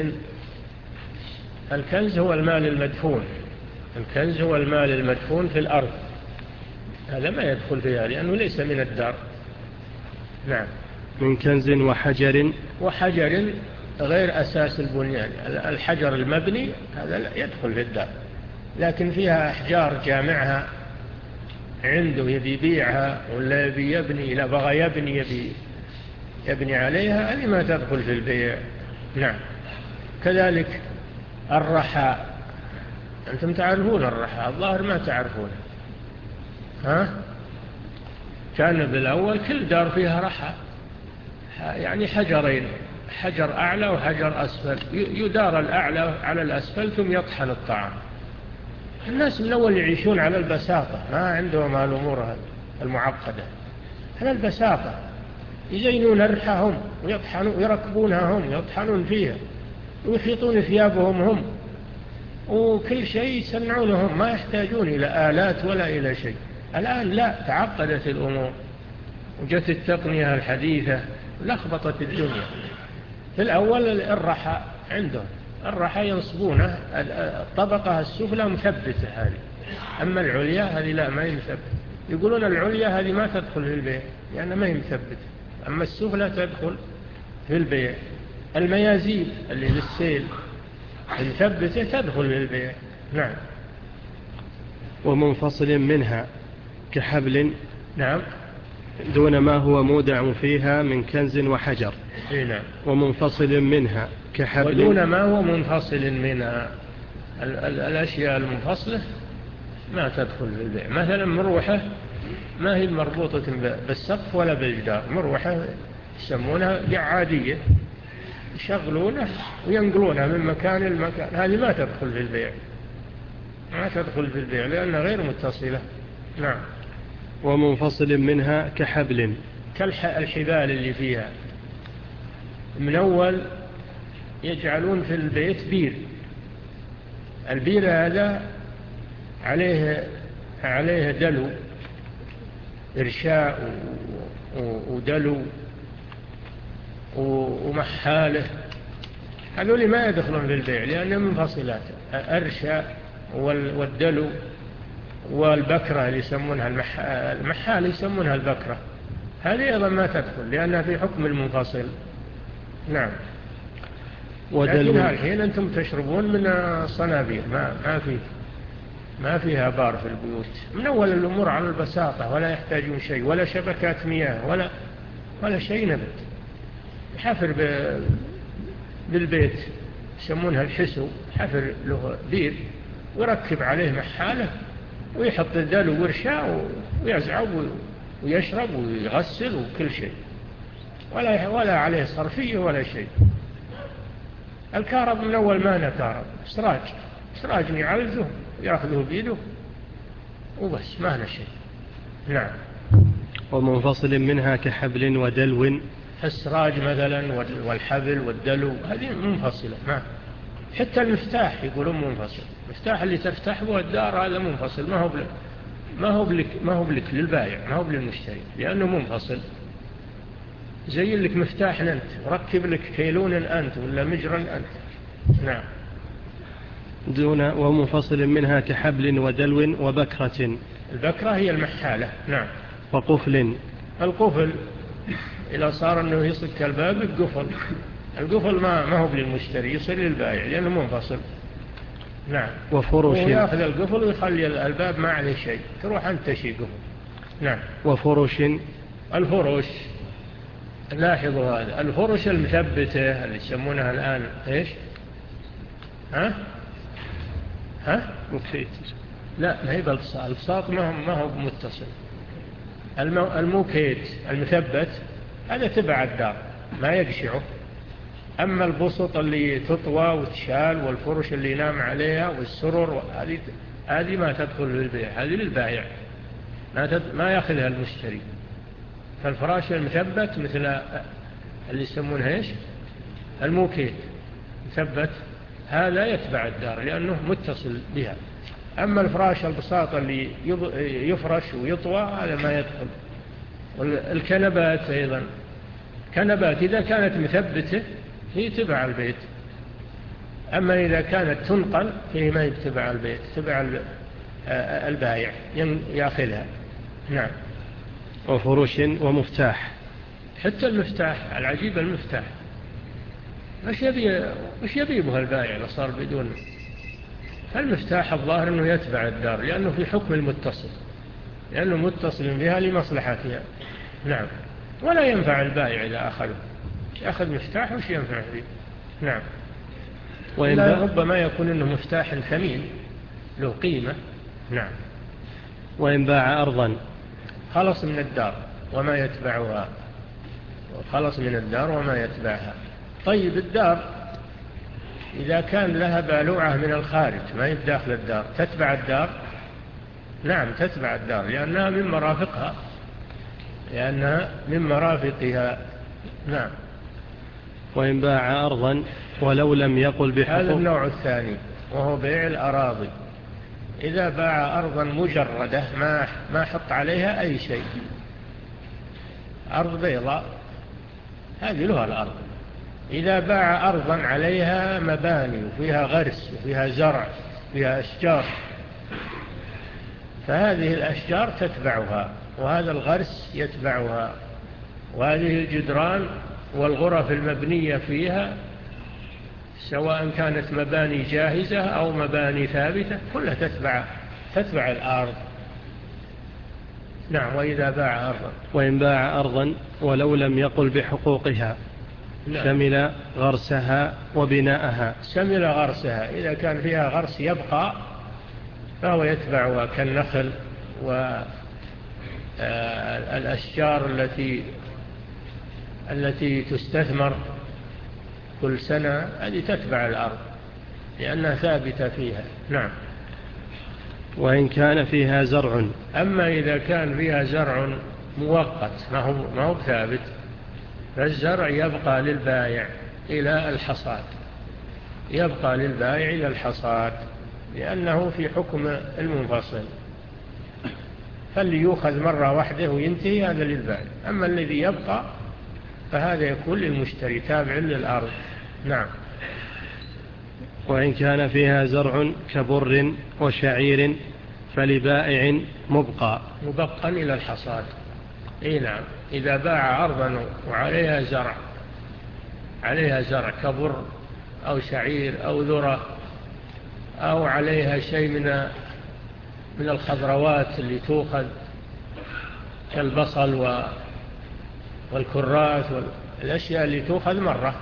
الكنز هو المال المدفون، الكنز هو المال المدفون في الأرض، هذا ما يدخل فيها لأنه ليس من الدار. نعم. من كنز وحجر. وحجر غير أساس البنيان، الحجر المبني هذا يدخل في الدار، لكن فيها أحجار جامعها عنده يبي يبيعها ولا يبي يبني، إذا بغى يبني يبي يبني عليها، هذه ما تدخل في البيع. نعم. كذلك الرحاء، أنتم تعرفون الرحاء، الظاهر ما تعرفون. ها؟ كان بالأول كل دار فيها رحاء، يعني حجرين، حجر أعلى وحجر أسفل، يدار الأعلى على الأسفل ثم يطحن الطعام. الناس من أول يعيشون على البساطة، ما عندهم الأمور المعقدة، على البساطة، يزينون الرحاهم ويطحنون ويركبونها هم، يطحنون فيها ويخيطون ثيابهم هم، وكل شيء يصنعونه هم، ما يحتاجون إلى آلات ولا إلى شيء. الآن لا، تعقدت الأمور، وجت التقنية الحديثة لخبطت الدنيا. في الأول الرحى عندهم الرحى ينصبونه الطبقة السفلى مثبتة هذه، أما العليا هذه لا ما هي مثبتة. يقولون العليا هذه ما تدخل في البيع لأنها يعني ما هي مثبتة، أما السفلى تدخل في البيع. الميازيب اللي للسيل المثبتة تدخل في البيع. نعم. ومنفصل منها كحبل نعم دون ما هو مودع فيها من كنز وحجر. إيه نعم. ومنفصل منها كحبل ودون ما هو منفصل منها. ال ال الأشياء المنفصلة ما تدخل في البيع. مثلا مروحة ما هي مربوطة بالسقف ولا بالجدار، مروحة يسمونها قعادية يشغلونها وينقلونها من مكان لمكان، هذه ما تدخل في البيع، ما تدخل في البيع لأنها غير متصلة. نعم. ومنفصل منها كحبل كالحبال اللي فيها. من أول يجعلون في البيت بير، البير هذا عليه عليه دلو إرشاء ودلو ومحاله، هذول ما يدخلون في البيع لأنهم منفصلات. أرشاء والدلو والبكرة اللي يسمونها المحال يسمونها البكرة، هذه أيضا ما تدخل لأنها في حكم المنفصل. نعم. لكنها الحين أنتم تشربون من الصنابير، ما ما في ما فيها بار في البيوت. من أول الأمور على البساطة، ولا يحتاجون شيء ولا شبكات مياه ولا ولا شيء نبت. حفر بالبيت يسمونها الحسو، حفر له بير ويركب عليه محالة ويحط الدلو ورشاء ويزعب ويشرب ويغسل وكل شيء، ولا ولا عليه صرفية ولا شيء. الكهرب من أول ما نكهرب سراج سراج يعالجه ويأخذه بيده وبس، ما هنا شيء. نعم. ومنفصل منها كحبل ودلو. السراج مثلا والحبل والدلو هذه منفصلة. نعم. حتى المفتاح يقولون منفصل، المفتاح اللي تفتح به الدار هذا منفصل، ما هو بلك ما هو بلك ما هو بلك للبائع، ما هو للمشتري، لأنه منفصل. زي لك مفتاح أنت ركب لك كيلون أنت ولا مجرا أنت. نعم. دون ومنفصل منها كحبل ودلو وبكرة. البكرة هي المحالة. نعم. وقفل. القفل إذا صار أنه يصك الباب القفل، القفل ما ما هو للمشتري، يصير للبائع لأنه منفصل. نعم. وفرش. ويأخذ القفل ويخلي الباب ما عليه شيء، تروح أنت تشي قفل. نعم. وفرش. الفرش لاحظوا هذا، الفرش المثبتة اللي يسمونها الآن إيش؟ ها؟ ها؟ مكيت. لا ما هي بالبساط، البساط ما هو ما هو متصل. الموكيت المثبت هذا تبع الدار ما يقشعه. أما البسط اللي تطوى وتشال والفرش اللي ينام عليها والسرر هذه هذه ما تدخل للبيع، هذه للبائع ما تد... ما يأخذها المشتري. فالفراش المثبت مثل اللي يسمونه ايش؟ الموكيت مثبت، هذا يتبع الدار لأنه متصل بها. أما الفراش البساط اللي يفرش ويطوى هذا ما يدخل. والكنبات أيضا، كنبات إذا كانت مثبتة هي تبع البيت، أما إذا كانت تنقل فهي ما يتبع البيت، تبع البائع يأخذها. نعم. وفرش ومفتاح. حتى المفتاح العجيب، المفتاح مش يبي مش يبيبها البائع لو صار بدون. المفتاح الظاهر أنه يتبع الدار لأنه في حكم المتصل، لأنه متصل بها لمصلحتها. نعم. ولا ينفع البائع إذا أخذه، يأخذ مفتاح وش ينفع فيه. نعم. إلا ربما يكون أنه مفتاح ثمين له قيمة. نعم. وإن باع أرضا خلص من الدار وما يتبعها، خلص من الدار وما يتبعها. طيب الدار إذا كان لها بالوعة من الخارج ما هي بداخل الدار تتبع الدار؟ نعم تتبع الدار لأنها من مرافقها، لأنها من مرافقها. نعم. وإن باع أرضا ولو لم يقل بحقوق. هذا النوع الثاني وهو بيع الأراضي. إذا باع أرضا مجردة ما ما حط عليها أي شيء، أرض بيضاء هذه له الأرض. إذا باع أرضا عليها مباني وفيها غرس وفيها زرع وفيها أشجار فهذه الأشجار تتبعها وهذا الغرس يتبعها وهذه الجدران والغرف المبنية فيها سواء كانت مباني جاهزة أو مباني ثابتة كلها تتبع تتبع الأرض. نعم. وإذا باع أرضا وإن باع أرضا ولو لم يقل بحقوقها نعم. شمل غرسها وبناءها. شمل غرسها إذا كان فيها غرس يبقى فهو يتبعها كالنخل والأشجار التي التي تستثمر كل سنة هذه تتبع الأرض لأنها ثابتة فيها. نعم. وإن كان فيها زرع. أما إذا كان فيها زرع مؤقت ما هو ما هو ثابت فالزرع يبقى للبائع إلى الحصاد يبقى للبائع إلى الحصاد لأنه في حكم المنفصل فاللي يؤخذ مرة واحدة وينتهي هذا للبائع. أما الذي يبقى فهذا يكون للمشتري تابع للأرض. نعم. وإن كان فيها زرع كبر وشعير فلبائع مبقى مبقى إلى الحصاد. إيه نعم. إذا باع أرضا وعليها زرع عليها زرع كبر أو شعير أو ذرة أو عليها شيء من من الخضروات اللي تؤخذ كالبصل والكراث والأشياء اللي تؤخذ مرة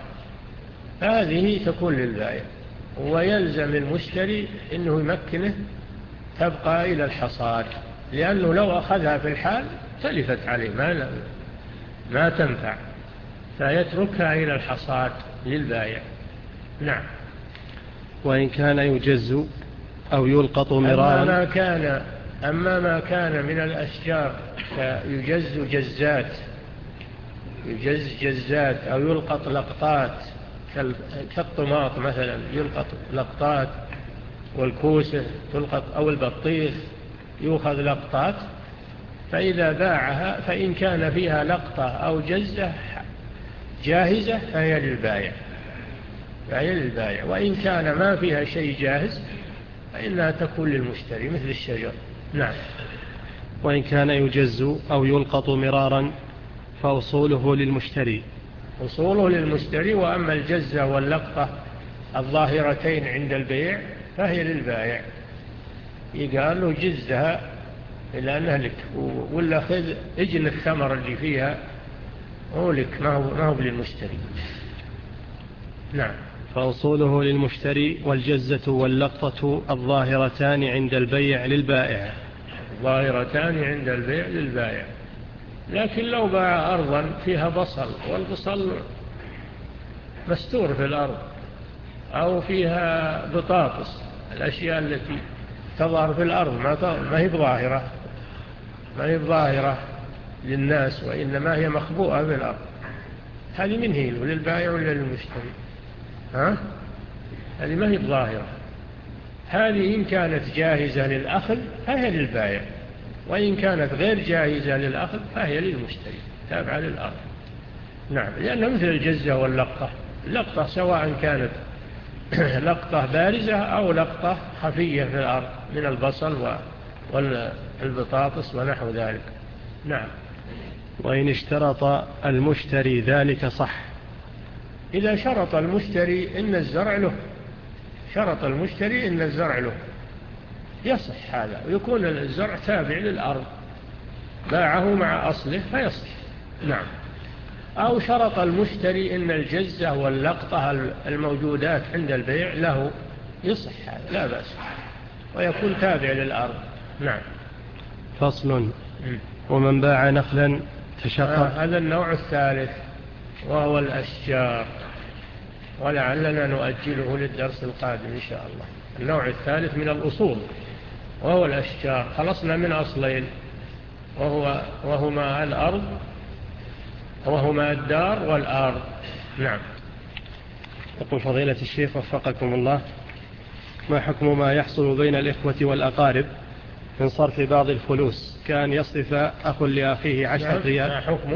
هذه تكون للبائع ويلزم المشتري أنه يمكنه تبقى إلى الحصاد لأنه لو أخذها في الحال تلفت عليه ما, ما تنفع فيتركها إلى الحصاد للبائع. نعم. وإن كان يجز أو يلقط مرارا. أما ما كان, أما ما كان من الأشجار يجز جزات يجز جزات أو يلقط لقطات كالطماط مثلا يلقط لقطات والكوسة تلقط أو البطيخ يؤخذ لقطات فإذا باعها فإن كان فيها لقطة أو جزة جاهزة فهي للبائع فهي للبائع وإن كان ما فيها شيء جاهز فإنها تكون للمشتري مثل الشجر. نعم. وإن كان يجز أو يلقط مرارا فأصوله للمشتري أصوله للمشتري. وأما الجزة واللقطة الظاهرتين عند البيع فهي للبائع يقال له جزها إلا أنها لك ولا خذ اجن الثمر اللي فيها هو لك ما هو, ما هو للمشتري. نعم. فأصوله للمشتري والجزة واللقطة الظاهرتان عند البيع للبائع ظاهرتان عند البيع للبائع. لكن لو باع أرضا فيها بصل والبصل مستور في الأرض أو فيها بطاطس الأشياء التي تظهر في الأرض ما هي بظاهرة ما هي بظاهرة للناس وإنما هي مخبوءة في الأرض هذه من هي للبائع ولا للمشتري؟ ها؟ هذه ما هي بظاهرة. هذه إن كانت جاهزة للأخذ فهي للبائع وإن كانت غير جاهزة للأخذ فهي للمشتري تابعة للأرض. نعم. لأنه مثل الجزة واللقطة اللقطة سواء كانت لقطة بارزة أو لقطة خفية في الأرض من البصل والبطاطس ونحو ذلك. نعم. وإن اشترط المشتري ذلك صح. إذا شرط المشتري إن الزرع له شرط المشتري إن الزرع له يصح هذا ويكون الزرع تابع للأرض باعه مع أصله فيصح. نعم. أو شرط المشتري إن الجزة واللقطة الموجودات عند البيع له يصح هذا لا بأس ويكون تابع للأرض. نعم. فصل. ومن باع نخلا تشقق. آه هذا النوع الثالث وهو الأشجار ولعلنا نؤجله للدرس القادم إن شاء الله. النوع الثالث من الأصول وهو الأشجار. خلصنا من أصلين وهو وهما الأرض وهما الدار والأرض. نعم. يقول فضيلة الشيخ وفقكم الله ما حكم ما يحصل بين الإخوة والأقارب من صرف بعض الفلوس كان يصرف أخ لأخيه عشرة ريال ما حكم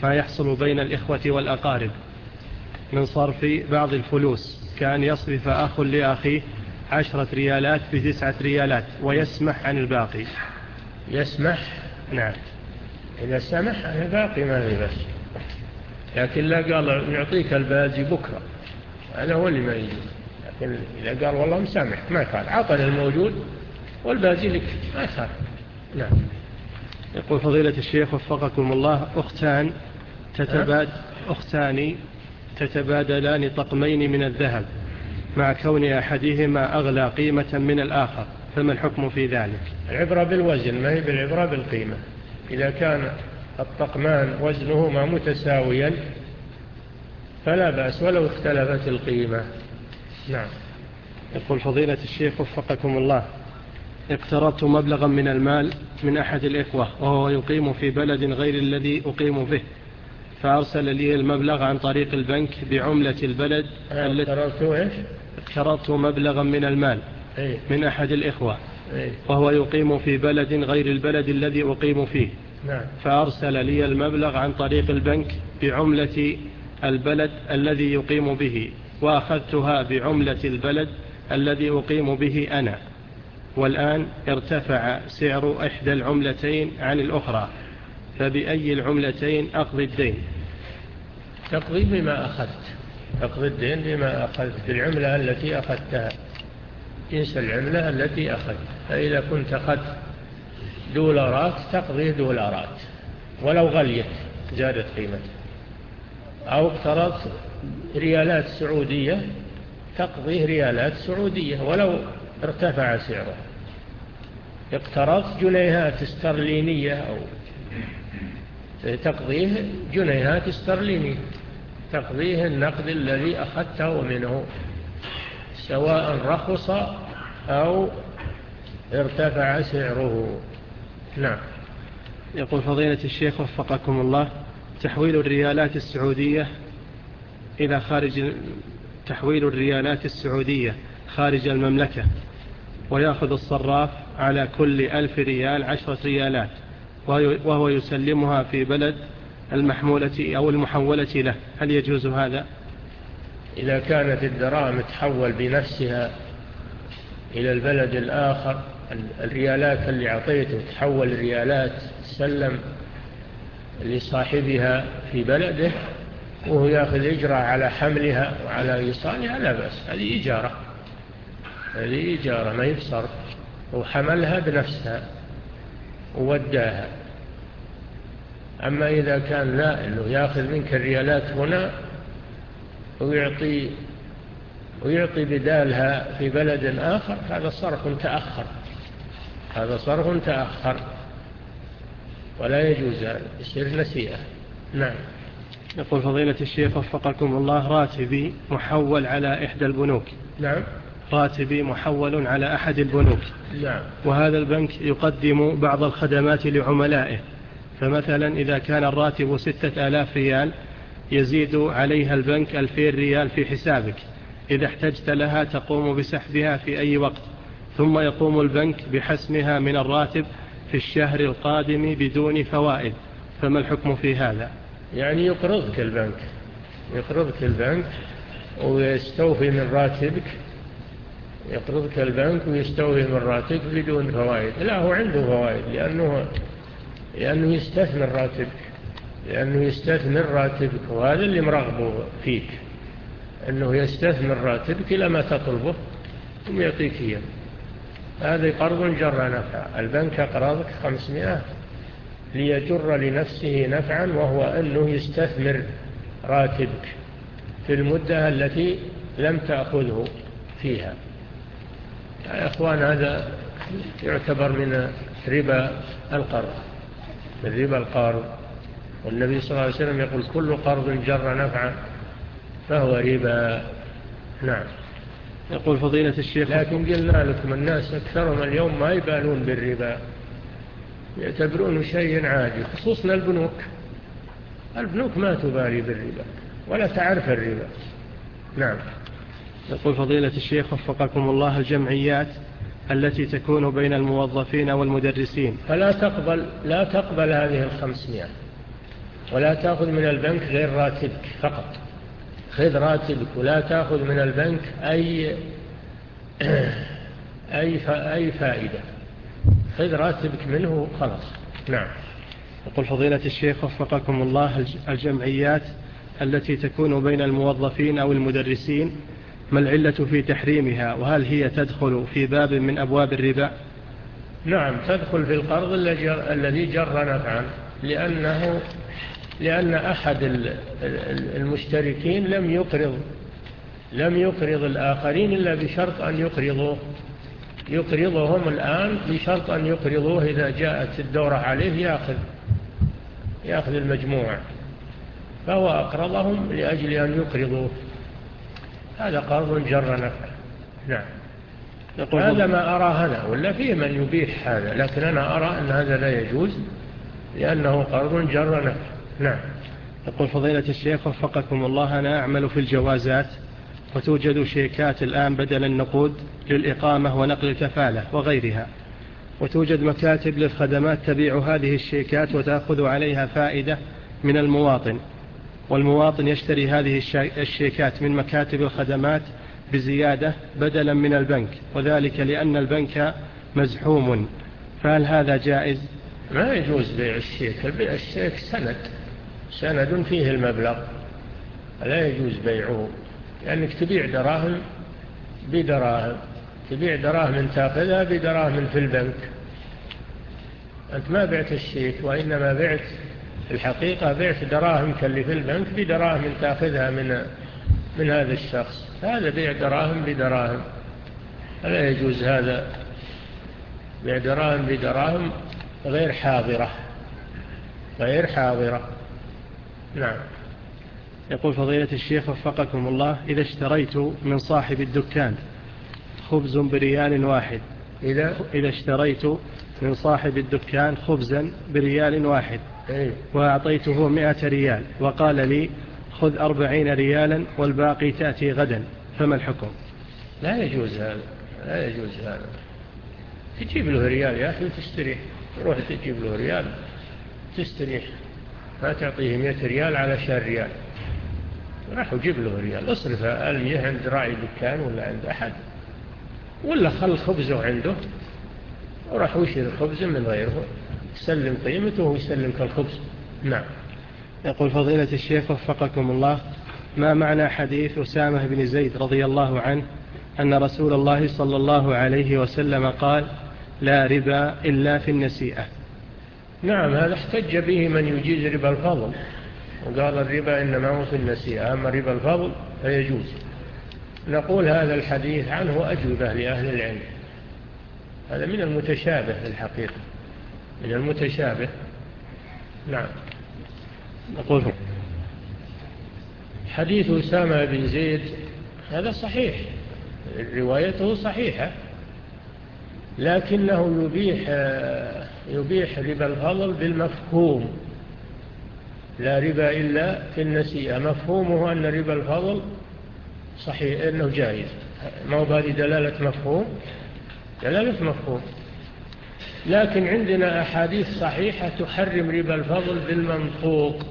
ما يحصل بين الإخوة والأقارب من صرف بعض الفلوس، كأن يصرف أخ لأخيه عشرة ريالات بتسعة ريالات ويسمح عن الباقي. يسمح؟ نعم. إذا سمح عن الباقي ما في بس، لكن لا قال نعطيك الباقي بكرة، هذا هو اللي ما يجوز. لكن إذا قال والله مسامح ما قال عطنا الموجود والباقي لك ما صار. نعم. يقول فضيلة الشيخ وفقكم الله، أختان تتباد أختان تتبادلان طقمين من الذهب مع كون أحدهما أغلى قيمة من الآخر، فما الحكم في ذلك؟ العبرة بالوزن ما هي بالعبرة بالقيمة. إذا كان الطقمان وزنهما متساويا فلا بأس ولو اختلفت القيمة. نعم. يقول فضيلة الشيخ وفقكم الله، اقترضت مبلغا من المال من أحد الإخوة وهو يقيم في بلد غير الذي أقيم به، فأرسل لي المبلغ عن طريق البنك بعملة البلد التي اقترضت إيش؟ اقترضت مبلغا من المال إيه؟ من أحد الإخوة إيه؟ وهو يقيم في بلد غير البلد الذي أقيم فيه. نعم. فأرسل لي المبلغ عن طريق البنك بعملة البلد الذي يقيم به، وأخذتها بعملة البلد الذي أقيم به أنا، والآن ارتفع سعر إحدى العملتين عن الأخرى، فبأي العملتين أقضي الدين؟ تقضي بما أخذت، تقضي الدين بما أخذت بالعملة التي أخذتها، جنس العملة التي أخذت. فإذا كنت أخذت دولارات تقضي دولارات ولو غليت زادت قيمتها، أو اقترضت ريالات سعودية تقضي ريالات سعودية ولو ارتفع سعره. اقترضت جنيهات استرلينية أو تقضيه جنيهات استرلينية، تقضيه النقد الذي أخذته منه سواء رخص أو ارتفع سعره. نعم. يقول فضيلة الشيخ وفقكم الله، تحويل الريالات السعودية إلى خارج تحويل الريالات السعودية خارج المملكة، ويأخذ الصراف على كل ألف ريال عشرة ريالات وهو يسلمها في بلد المحمولة أو المحولة له، هل يجوز هذا؟ إذا كانت الدراهم تحول بنفسها إلى البلد الآخر، الريالات اللي عطيته تحول ريالات تسلم لصاحبها في بلده وهو يأخذ إجراء على حملها وعلى إيصالها، لا بأس، هذه إجارة، هذه إجارة ما يفسر، وحملها بنفسها ووداها. أما إذا كان لا، إنه يأخذ منك الريالات هنا ويعطي ويعطي بدالها في بلد آخر، هذا صرف تأخر، هذا صرف تأخر ولا يجوز، يصير نسيئة. نعم. يقول فضيلة الشيخ وفقكم الله، راتبي محول على إحدى البنوك. نعم. راتبي محول على أحد البنوك. نعم. وهذا البنك يقدم بعض الخدمات لعملائه، فمثلا إذا كان الراتب ستة آلاف ريال يزيد عليها البنك ألفين ريال في حسابك، إذا احتجت لها تقوم بسحبها في أي وقت، ثم يقوم البنك بحسمها من الراتب في الشهر القادم بدون فوائد، فما الحكم في هذا؟ يعني يقرضك البنك، يقرضك البنك ويستوفي من راتبك، يقرضك البنك ويستوفي من راتبك بدون فوائد. لا، هو عنده فوائد لأنه لأنه يستثمر راتبك، لأنه يستثمر راتبك، وهذا اللي مرغبه فيك، أنه يستثمر راتبك إلى ما تطلبه ثم يعطيك إياه. هذا قرض جر نفع، البنك أقرضك خمسمائة ليجر لنفسه نفعا، وهو أنه يستثمر راتبك في المدة التي لم تأخذه فيها. يا إخوان، هذا يعتبر من ربا القرض، من ربا القرض، والنبي صلى الله عليه وسلم يقول كل قرض جر نفعا فهو ربا. نعم. يقول فضيلة الشيخ، لكن قلنا لكم الناس أكثرهم اليوم ما يبالون بالربا، يعتبرونه شيء عادي، خصوصا البنوك. البنوك ما تبالي بالربا ولا تعرف الربا. نعم. يقول فضيلة الشيخ وفقكم الله، الجمعيات التي تكون بين الموظفين والمدرسين فلا تقبل لا تقبل هذه الخمسمائة، ولا تأخذ من البنك غير راتبك فقط. خذ راتبك ولا تأخذ من البنك أي أي أي فائدة. خذ راتبك منه خلاص. نعم. يقول فضيلة الشيخ وفقكم الله، الجمعيات التي تكون بين الموظفين أو المدرسين ما العلة في تحريمها، وهل هي تدخل في باب من أبواب الربا؟ نعم تدخل في القرض الذي جر نفعا، لأنه لأن أحد المشتركين لم يقرض لم يقرض الآخرين إلا بشرط أن يقرضوه يقرضهم الآن بشرط أن يقرضوه إذا جاءت الدورة عليه يأخذ يأخذ المجموعة، فهو أقرضهم لأجل أن يقرضوه. هذا قرض جر نفع. نعم. هذا ما أراه أنا، ولا فيه من يبيح هذا، لكن أنا أرى أن هذا لا يجوز لأنه قرض جر نفع. نعم. يقول فضيلة الشيخ وفقكم الله، أنا أعمل في الجوازات وتوجد شيكات الآن بدل النقود للإقامة ونقل الكفالة وغيرها، وتوجد مكاتب للخدمات تبيع هذه الشيكات وتأخذ عليها فائدة من المواطن، والمواطن يشتري هذه الشيكات من مكاتب الخدمات بزيادة بدلا من البنك، وذلك لأن البنك مزحوم، فهل هذا جائز؟ ما يجوز بيع الشيك. بيع الشيك سند سند فيه المبلغ، لا يجوز بيعه، لأنك تبيع دراهم بدراهم، تبيع دراهم تأخذها بدراهم في البنك. أنت ما بعت الشيك، وإنما بعت الحقيقة بعت دراهم كاللي في البنك بدراهم تأخذها من من هذا الشخص. هذا بيع دراهم بدراهم، لا يجوز هذا. بيع دراهم بدراهم غير حاضرة غير حاضرة. نعم. يقول فضيلة الشيخ وفقكم الله، إذا اشتريت من صاحب الدكان خبز بريال واحد إذا إذا اشتريت من صاحب الدكان خبزا بريال واحد وأعطيته مئة ريال وقال لي خذ أربعين ريالا والباقي تأتي غدا، فما الحكم؟ لا يجوز هذا، لا يجوز هذا. تجيب له ريال يا أخي وتستريح، روح تجيب له ريال تستريح، ما تعطيه مئة ريال على شهر ريال. راح وجيب له ريال، اصرف المئة عند راعي دكان ولا عند أحد، ولا خل خبزه عنده وراح ويشير الخبز من غيره، يسلم قيمته ويسلمك الخبز. نعم. يقول فضيلة الشيخ وفقكم الله، ما معنى حديث أسامة بن زيد رضي الله عنه أن رسول الله صلى الله عليه وسلم قال لا ربا إلا في النسيئة؟ نعم، هذا احتج به من يجيز ربا الفضل، وقال الربا إنما هو في النسيئة، أما ربا الفضل فيجوز. نقول هذا الحديث عنه أجوبة لأهل العلم، هذا من المتشابه في الحقيقة، من المتشابه. نعم. نقول حديث أسامة بن زيد هذا صحيح، روايته صحيحة، لكنه يبيح يبيح ربا الفضل بالمفهوم، لا ربا إلا في النسيئة. مفهومه أن ربا الفضل صحيح، أنه جائز، ما هو بهذه دلالة مفهوم، دلالة مفهوم. لكن عندنا أحاديث صحيحة تحرم ربا الفضل بالمنطوق،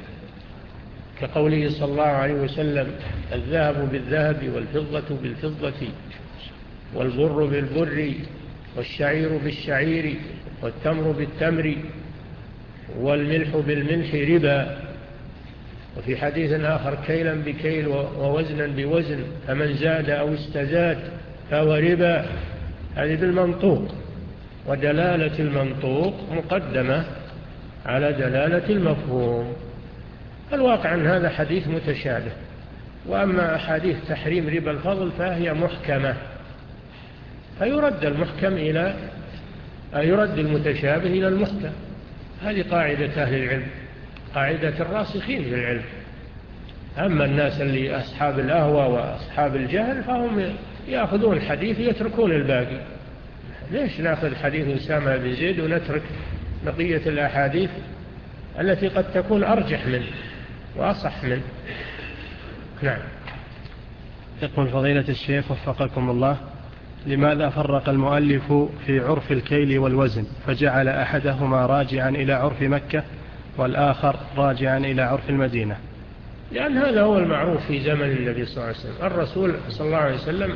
كقوله صلى الله عليه وسلم الذهب بالذهب والفضة بالفضة والبر بالبر والشعير بالشعير والتمر بالتمر والملح بالملح ربا. وفي حديث آخر كيلا بكيل ووزنا بوزن، فمن زاد أو استزاد فهو ربا. هذه بالمنطوق، ودلالة المنطوق مقدمة على دلالة المفهوم. الواقع أن هذا حديث متشابه، وأما أحاديث تحريم ربا الفضل فهي محكمة، فيرد المحكم إلى يرد المتشابه إلى المحكم. هذه قاعدة أهل العلم، قاعدة الراسخين في العلم. أما الناس اللي أصحاب الأهوى وأصحاب الجهل فهم يأخذون الحديث ويتركون الباقي. ليش نأخذ حديث أسامة بن زيد ونترك بقية الأحاديث التي قد تكون أرجح منه وأصح منه؟ نعم. يقول فضيلة الشيخ وفقكم الله، لماذا فرق المؤلف في عرف الكيل والوزن فجعل أحدهما راجعا إلى عرف مكة والآخر راجعا إلى عرف المدينة؟ لأن هذا هو المعروف في زمن النبي صلى الله عليه وسلم. الرسول صلى الله عليه وسلم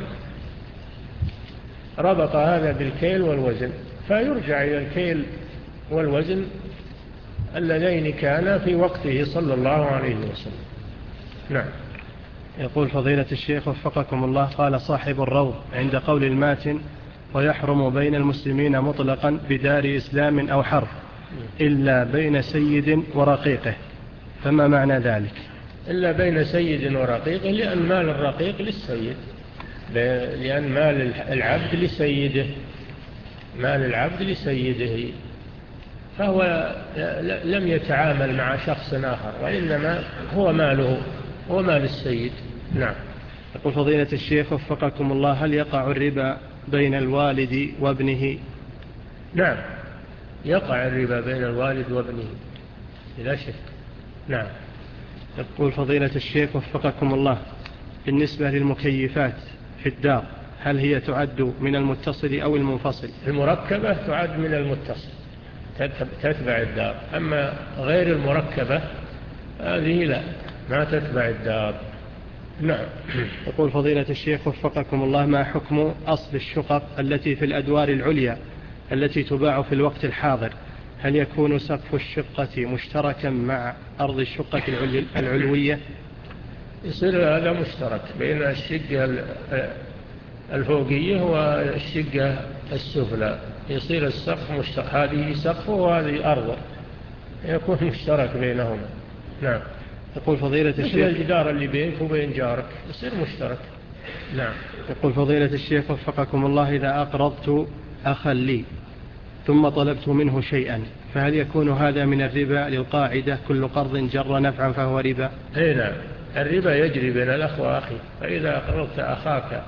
ربط هذا بالكيل والوزن، فيرجع إلى الكيل والوزن اللذين كان في وقته صلى الله عليه وسلم. نعم. يقول فضيلة الشيخ وفقكم الله، قال صاحب الروض عند قول الماتن ويحرم بين المسلمين مطلقا بدار إسلام أو حرب إلا بين سيد ورقيقه، فما معنى ذلك؟ إلا بين سيد ورقيقه لأن مال الرقيق للسيد، لأن مال العبد لسيده، مال العبد لسيده، فهو لم يتعامل مع شخص آخر، وإنما هو ماله، هو مال السيد. نعم. يقول فضيلة الشيخ وفقكم الله، هل يقع الربا بين الوالد وابنه؟ نعم، يقع الربا بين الوالد وابنه لا شك. نعم. يقول فضيلة الشيخ وفقكم الله، بالنسبة للمكيفات في الدار هل هي تعد من المتصل أو المنفصل؟ المركبة تعد من المتصل، تتبع الدار، أما غير المركبة هذه لا، ما تتبع الدار. نعم. يقول فضيلة الشيخ وفقكم الله، ما حكم أصل الشقق التي في الأدوار العليا التي تباع في الوقت الحاضر؟ هل يكون سقف الشقة مشتركا مع أرض الشقة العلوية؟ يصير هذا مشترك بين الشقة الفوقية والشقة السفلى، يصير السقف مشترك، هذه سقفه وهذه أرضه، يكون مشترك بينهما. نعم. يقول فضيلة الشيخ، مثل الجدار اللي بينك وبين جارك يصير مشترك. نعم. يقول فضيلة الشيخ وفقكم الله، إذا أقرضت أخا لي ثم طلبت منه شيئا فهل يكون هذا من الربا للقاعدة كل قرض جر نفعا فهو ربا؟ اي نعم، الربا يجري بين الأخ وأخيه، فإذا أقرضت أخاك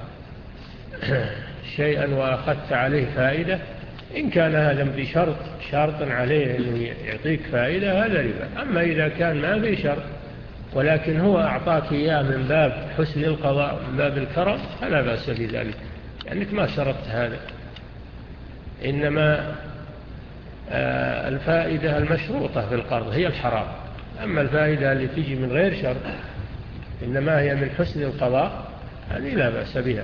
شيئا وأخذت عليه فائدة، إن كان هذا بشرط شرط عليه أنه يعطيك فائدة هذا ربا. أما إذا كان ما في شرط ولكن هو أعطاك إياه من باب حسن القضاء، من باب الكرم، فلا بأس بذلك، لأنك ما شرطت هذا. إنما الفائدة المشروطة في القرض هي الحرام، أما الفائدة اللي تجي من غير شرط إنما هي من حسن القضاء، هذه لا بأس بها،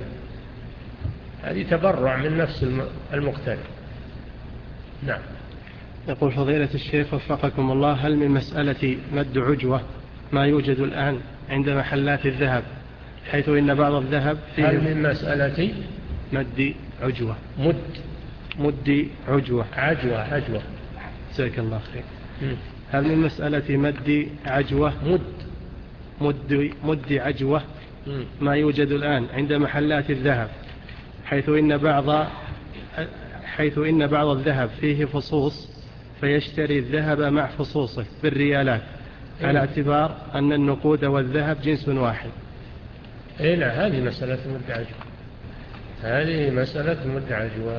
هذه تبرع من نفس المقترض. نعم. يقول فضيلة الشيخ وفقكم الله، هل من مسألة مد عجوة ما يوجد الآن عند محلات الذهب، حيث إن بعض الذهب فيه هل من مسألة مد عجوة مد مد عجوة عجوة عجوة جزاك الله خير. هل من مسألة مد عجوة مد مد مد عجوة ما يوجد الآن عند محلات الذهب، حيث إن بعض حيث إن بعض الذهب فيه فصوص فيشتري الذهب مع فصوصه بالريالات على اعتبار أن النقود والذهب جنس واحد؟ إيه لا، هذه مسألة مد عجوة، هذه مسألة مد عجوة.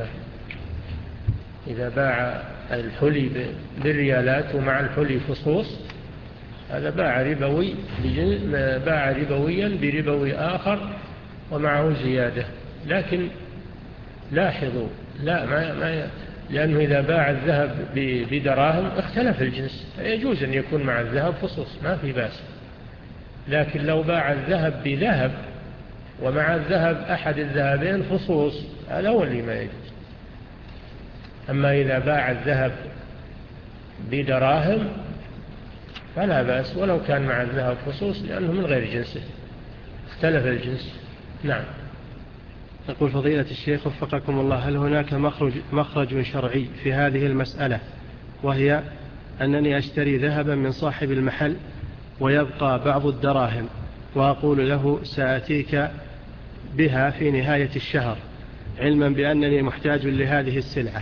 إذا باع الحلي بالريالات ومع الحلي فصوص، هذا باع ربوي، باع ربويا بربوي آخر ومعه زيادة. لكن لاحظوا، لا ما ما لأنه إذا باع الذهب بدراهم اختلف الجنس، يجوز أن يكون مع الذهب فصوص، ما في بأس. لكن لو باع الذهب بذهب ومع الذهب أحد الذهبين فصوص، هذا هو اللي ما يجوز. أما إذا باع الذهب بدراهم فلا بأس ولو كان مع الذهب فصوص، لأنه من غير جنسه، اختلف الجنس. نعم. يقول فضيلة الشيخ وفقكم الله، هل هناك مخرج, مخرج شرعي في هذه المسألة، وهي أنني أشتري ذهبا من صاحب المحل ويبقى بعض الدراهم وأقول له سأتيك بها في نهاية الشهر، علما بأنني محتاج لهذه السلعة؟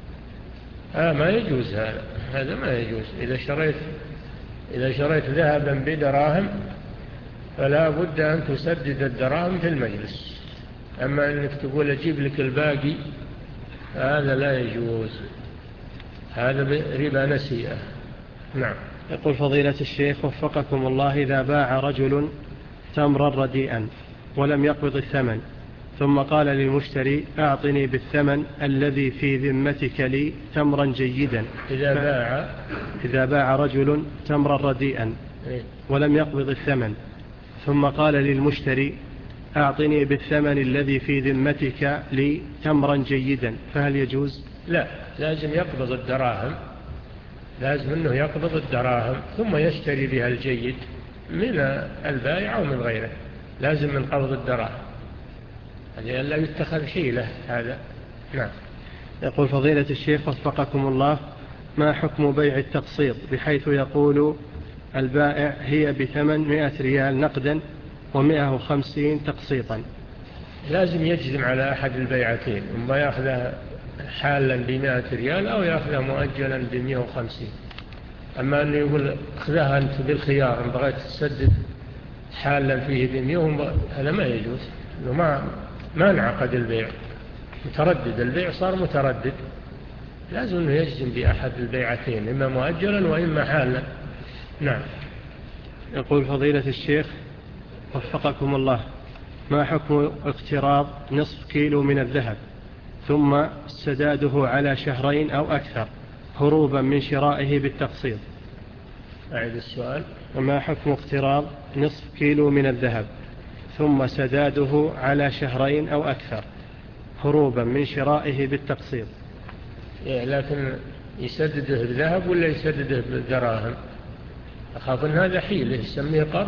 آه ما يجوز هذا، هذا ما يجوز. إذا شريت إذا شريت ذهبا بدراهم فلا بد أن تسدد الدراهم في المجلس، أما أنك تقول أجيب لك الباقي هذا لا يجوز، هذا ربا نسيئة. نعم. يقول فضيلة الشيخ وفقكم الله، إذا باع رجل تمرا رديئا ولم يقبض الثمن ثم قال للمشتري أعطني بالثمن الذي في ذمتك لي تمرا جيدا. إذا باع إذا باع رجل تمرا رديئا ولم يقبض الثمن، ثم قال للمشتري أعطني بالثمن الذي في ذمتك لي تمرا جيدا، فهل يجوز؟ لا، لازم يقبض الدراهم، لازم أنه يقبض الدراهم ثم يشتري بها الجيد من البائع أو من غيره، لازم من قبض الدراهم، هذا لا يتخذ حيلة هذا. نعم. يقول فضيلة الشيخ وفقكم الله، ما حكم بيع التقسيط بحيث يقول البائع هي بثمن مئة ريال نقدا ومئة وخمسين تقسيطا؟ لازم يجزم على أحد البيعتين، إما يأخذها حالا بمئة ريال أو يأخذها مؤجلا بمئة وخمسين. أما أنه يقول أخذها أنت بالخيار إن بغيت تسدد حالا فيه بمئة، هذا ما يجوز، إنه ما ما انعقد البيع، متردد البيع، صار متردد، لازم أنه يجزم بأحد البيعتين، إما مؤجلا وإما حالا. نعم. يقول فضيلة الشيخ وفقكم الله، ما حكم اقتراض نصف كيلو من الذهب ثم سداده على شهرين أو أكثر هروبا من شرائه بالتقسيط؟ أعيد السؤال. وما حكم اقتراض نصف كيلو من الذهب ثم سداده على شهرين أو أكثر هروبا من شرائه بالتقسيط؟ لكن يسدده بذهب ولا يسدده بالدراهم؟ أخاف أن هذا حيلة يسميه قرض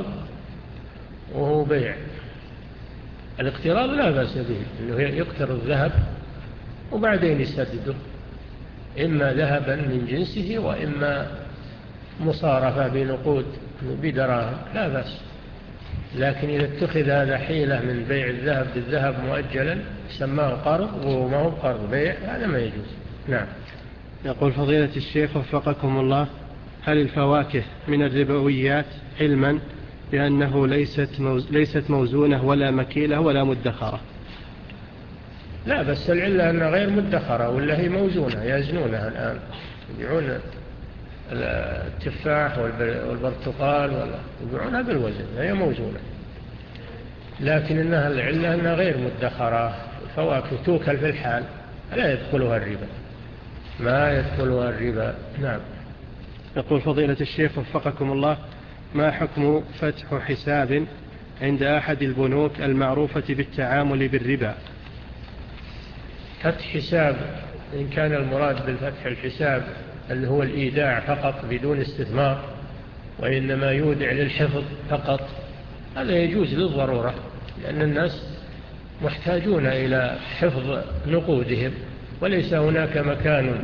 وهو بيع. الاقتراض لا بأس به، أنه يقترض الذهب وبعدين يسدده، إما ذهبا من جنسه وإما مصارفة بنقود بدراهم، لا بأس. لكن إذا اتخذ هذا حيلة من بيع الذهب بالذهب مؤجلا سماه قرض وما هو قرض بيع، هذا ما يجوز. نعم. يقول فضيلة الشيخ وفقكم الله، هل الفواكه من الربويات علما بأنه ليست ليست موزونة ولا مكيلة ولا مدخرة؟ لا، بس العلة أنها غير مدخرة ولا هي موزونة، يزنونها الآن، يبيعون التفاح والبرتقال يبيعونها بالوزن، هي موزونة، لكن إنها العلة أنها غير مدخرة، الفواكه توكل في الحال لا يدخلها الربا، ما يدخلها الربا. نعم. يقول فضيلة الشيخ وفقكم الله، ما حكم فتح حساب عند أحد البنوك المعروفة بالتعامل بالربا؟ فتح حساب إن كان المراد بالفتح الحساب اللي هو الإيداع فقط بدون استثمار، وإنما يودع للحفظ فقط، هذا يجوز للضرورة، لأن الناس محتاجون إلى حفظ نقودهم، وليس هناك مكان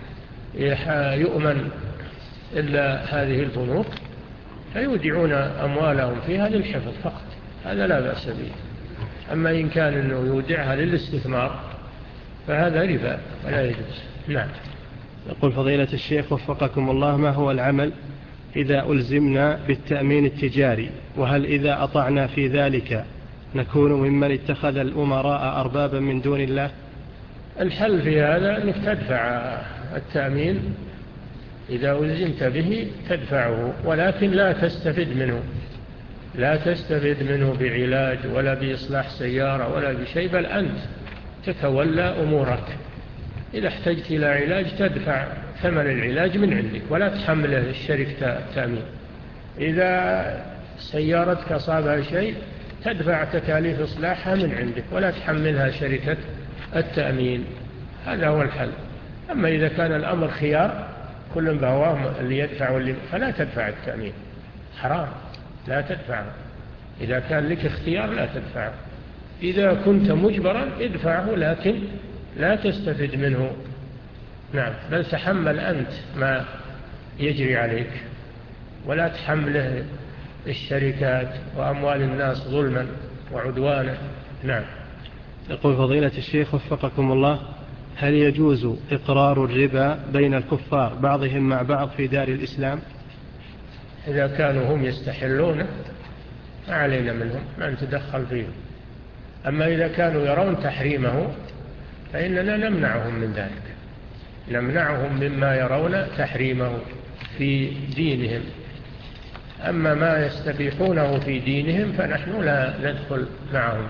يؤمن إلا هذه البنوك، فيودعون أموالهم فيها للحفظ فقط، هذا لا بأس به. أما إن كان أنه يودعها للاستثمار فهذا ربا ولا يجوز. نعم. يقول فضيلة الشيخ وفقكم الله، ما هو العمل إذا ألزمنا بالتأمين التجاري، وهل إذا أطعنا في ذلك نكون ممن اتخذ الأمراء أربابا من دون الله؟ الحل في هذا أنك تدفع التأمين، إذا ألزمت به تدفعه، ولكن لا تستفد منه، لا تستفد منه بعلاج ولا بإصلاح سيارة ولا بشيء، بل أنت تتولى أمورك، إذا احتجت إلى علاج تدفع ثمن العلاج من عندك ولا تحمله الشركة التأمين، إذا سيارتك أصابها شيء تدفع تكاليف إصلاحها من عندك ولا تحملها شركة التأمين، هذا هو الحل. أما إذا كان الأمر خيار كل بهواه اللي يدفع واللي فلا تدفع التأمين، حرام، لا تدفع. إذا كان لك اختيار لا تدفع، إذا كنت مجبرا ادفعه لكن لا تستفد منه. نعم. بل تحمل أنت ما يجري عليك ولا تحمله الشركات وأموال الناس ظلما وعدوانا. نعم. يقول فضيلة الشيخ وفقكم الله، هل يجوز إقرار الربا بين الكفار بعضهم مع بعض في دار الإسلام؟ إذا كانوا هم يستحلونه ما علينا منهم، ما نتدخل فيهم. أما إذا كانوا يرون تحريمه فإننا نمنعهم من ذلك، نمنعهم مما يرون تحريمه في دينهم. أما ما يستبيحونه في دينهم فنحن لا ندخل معهم.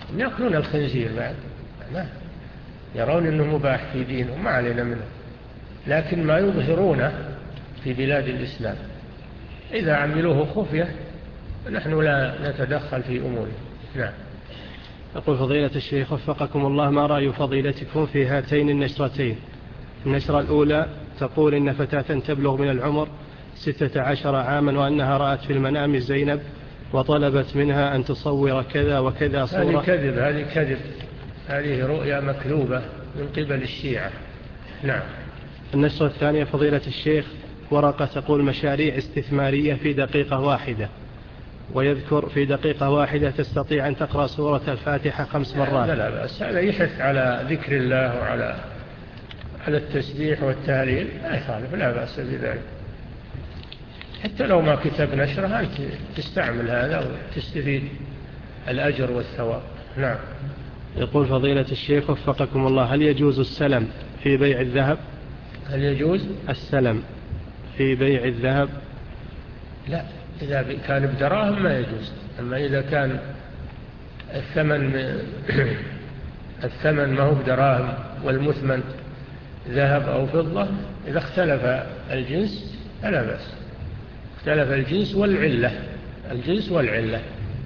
يأكلون الخنزير بعد، ما يرون أنه مباح في دينهم، ما علينا منه، لكن ما يظهرونه في بلاد الإسلام. إذا عملوه خفية نحن لا نتدخل في أموره. نعم. يقول فضيلة الشيخ وفقكم الله، ما رأي فضيلتكم في هاتين النشرتين؟ النشرة الأولى تقول إن فتاة تبلغ من العمر ستة عشر عاما وأنها رأت في المنام زينب وطلبت منها أن تصور كذا وكذا صورة. هذه كذب، هذه كذب، هذه رؤيا مكذوبة من قبل الشيعة. نعم. النشرة الثانية فضيلة الشيخ ورقة تقول مشاريع استثمارية في دقيقة واحدة، ويذكر في دقيقة واحدة تستطيع أن تقرأ سورة الفاتحة خمس مرات. لا لا بأس، هذا يحث على ذكر الله وعلى على التسبيح والتهليل، لا يخالف، لا بأس بذلك. حتى لو ما كتب نشرها أنت تستعمل هذا وتستفيد الأجر والثواب. نعم. يقول فضيلة الشيخ وفقكم الله، هل يجوز السلم في بيع الذهب؟ هل يجوز السلم في بيع الذهب؟ لا، إذا كان بدراهم ما يجوز، أما إذا كان الثمن الثمن ما هو بدراهم والمثمن ذهب أو فضة، إذا اختلف الجنس فلا بأس. اختلف الجنس والعلة، الجنس والعلة،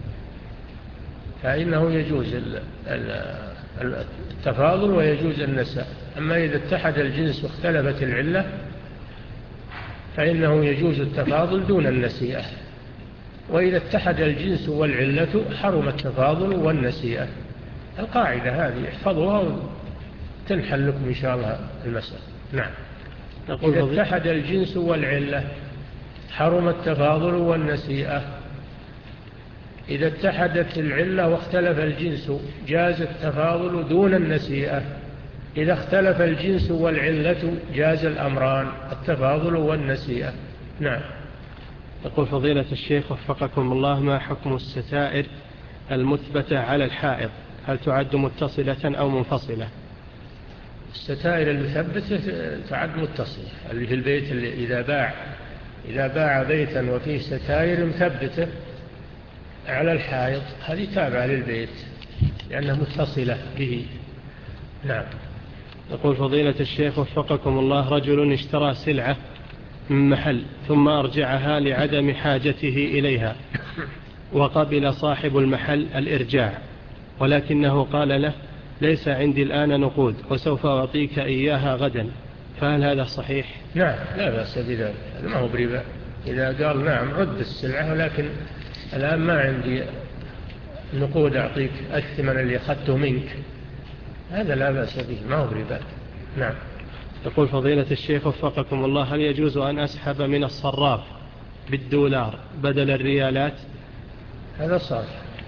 فإنه يجوز التفاضل ويجوز النساء. أما إذا اتحد الجنس واختلفت العلة فإنه يجوز التفاضل دون النسيئة، وإذا اتحد الجنس والعلة حرم التفاضل والنسيئة. القاعدة هذه احفظوها وتنحل لكم إن شاء الله المسألة. نعم. إذا اتحد الجنس والعلة حرم التفاضل والنسيئة. إذا اتحدت العلة واختلف الجنس جاز التفاضل دون النسيئة. إذا اختلف الجنس والعلة جاز الأمران، التفاضل والنسيئة. نعم. يقول فضيلة الشيخ وفقكم الله، ما حكم الستائر المثبتة على الحائط؟ هل تعد متصلة أو منفصلة؟ الستائر المثبتة تعد متصلة، اللي في البيت اللي إذا باع إذا باع بيتا وفيه ستائر مثبتة على الحائط هذه تابعة للبيت لأنها متصلة به. نعم. يقول فضيلة الشيخ وفقكم الله، رجل اشترى سلعة من محل ثم أرجعها لعدم حاجته إليها، وقبل صاحب المحل الإرجاع، ولكنه قال له ليس عندي الآن نقود وسوف أعطيك إياها غدا، فهل هذا صحيح؟ نعم، لا بأس بذلك، هذا ما هو بربا. إذا قال نعم رد السلعة ولكن الآن ما عندي نقود أعطيك الثمن اللي أخذته منك، هذا لا بأس به، ما هو بربا. نعم. يقول فضيلة الشيخ وفقكم الله، هل يجوز أن أسحب من الصراف بالدولار بدل الريالات؟ هذا صار،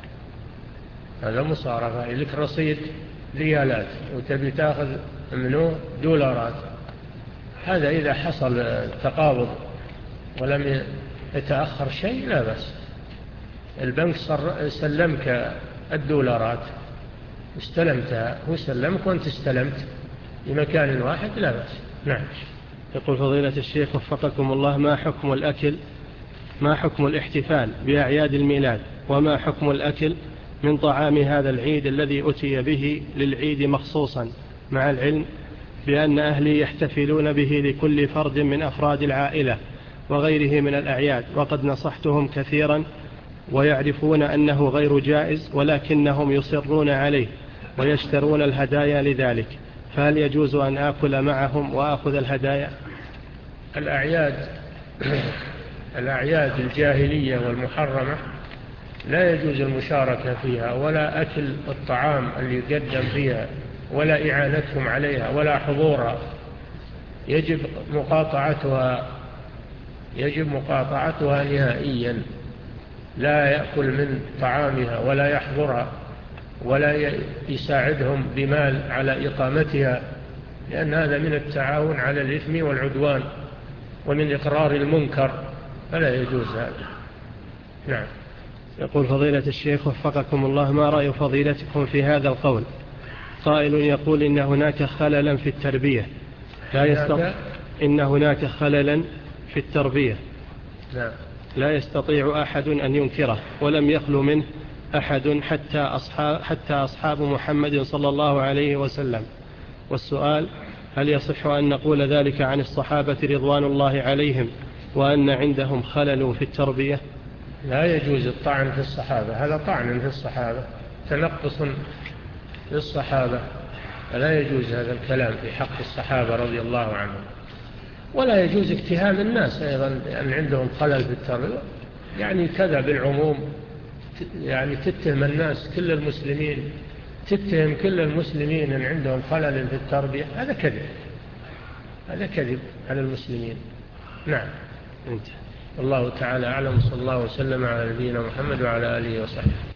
هذا مصارفة، لك رصيد ريالات وتبي تأخذ منه دولارات، هذا إذا حصل تقابض ولم يتأخر شيء لا بأس. البنك سلمك الدولارات استلمتها، هو سلمك وانت استلمت بمكان واحد لا بأس. نعم. يقول فضيلة الشيخ وفقكم الله، ما حكم الأكل ما حكم الاحتفال بأعياد الميلاد، وما حكم الأكل من طعام هذا العيد الذي أتي به للعيد مخصوصا، مع العلم بأن أهلي يحتفلون به لكل فرد من أفراد العائلة وغيره من الأعياد، وقد نصحتهم كثيرا ويعرفون أنه غير جائز، ولكنهم يصرون عليه ويشترون الهدايا لذلك، فهل يجوز أن آكل معهم وأخذ الهدايا؟ الأعياد الأعياد الجاهلية والمحرمة لا يجوز المشاركة فيها، ولا أكل الطعام اللي يقدم فيها، ولا إعانتهم عليها، ولا حضورها. يجب مقاطعتها يجب مقاطعتها نهائيا، لا يأكل من طعامها ولا يحضرها ولا يساعدهم بمال على إقامتها، لأن هذا من التعاون على الإثم والعدوان ومن إقرار المنكر، فلا يجوز هذا. نعم. يقول فضيلة الشيخ وفقكم الله، ما رأي فضيلتكم في هذا القول؟ قائل يقول إن هناك خللا في التربية لا يستطيع إن هناك خللا في التربية نعم. لا يستطيع أحد أن ينكره، ولم يخلو منه أحد حتى أصحاب, حتى أصحاب محمد صلى الله عليه وسلم. والسؤال: هل يصح أن نقول ذلك عن الصحابة رضوان الله عليهم وأن عندهم خلل في التربية؟ لا يجوز الطعن في الصحابة، هذا طعن في الصحابة، تنقص للصحابة، فلا يجوز هذا الكلام في حق الصحابة رضي الله عنهم. ولا يجوز اتهام الناس أيضا أن عندهم خلل في التربية، يعني كذا بالعموم، يعني تتهم الناس كل المسلمين، تتهم كل المسلمين أن عندهم خلل في التربية، هذا كذب، هذا كذب على المسلمين. نعم. انت. الله تعالى أعلم، صلى الله وسلم على نبينا محمد وعلى آله وصحبه.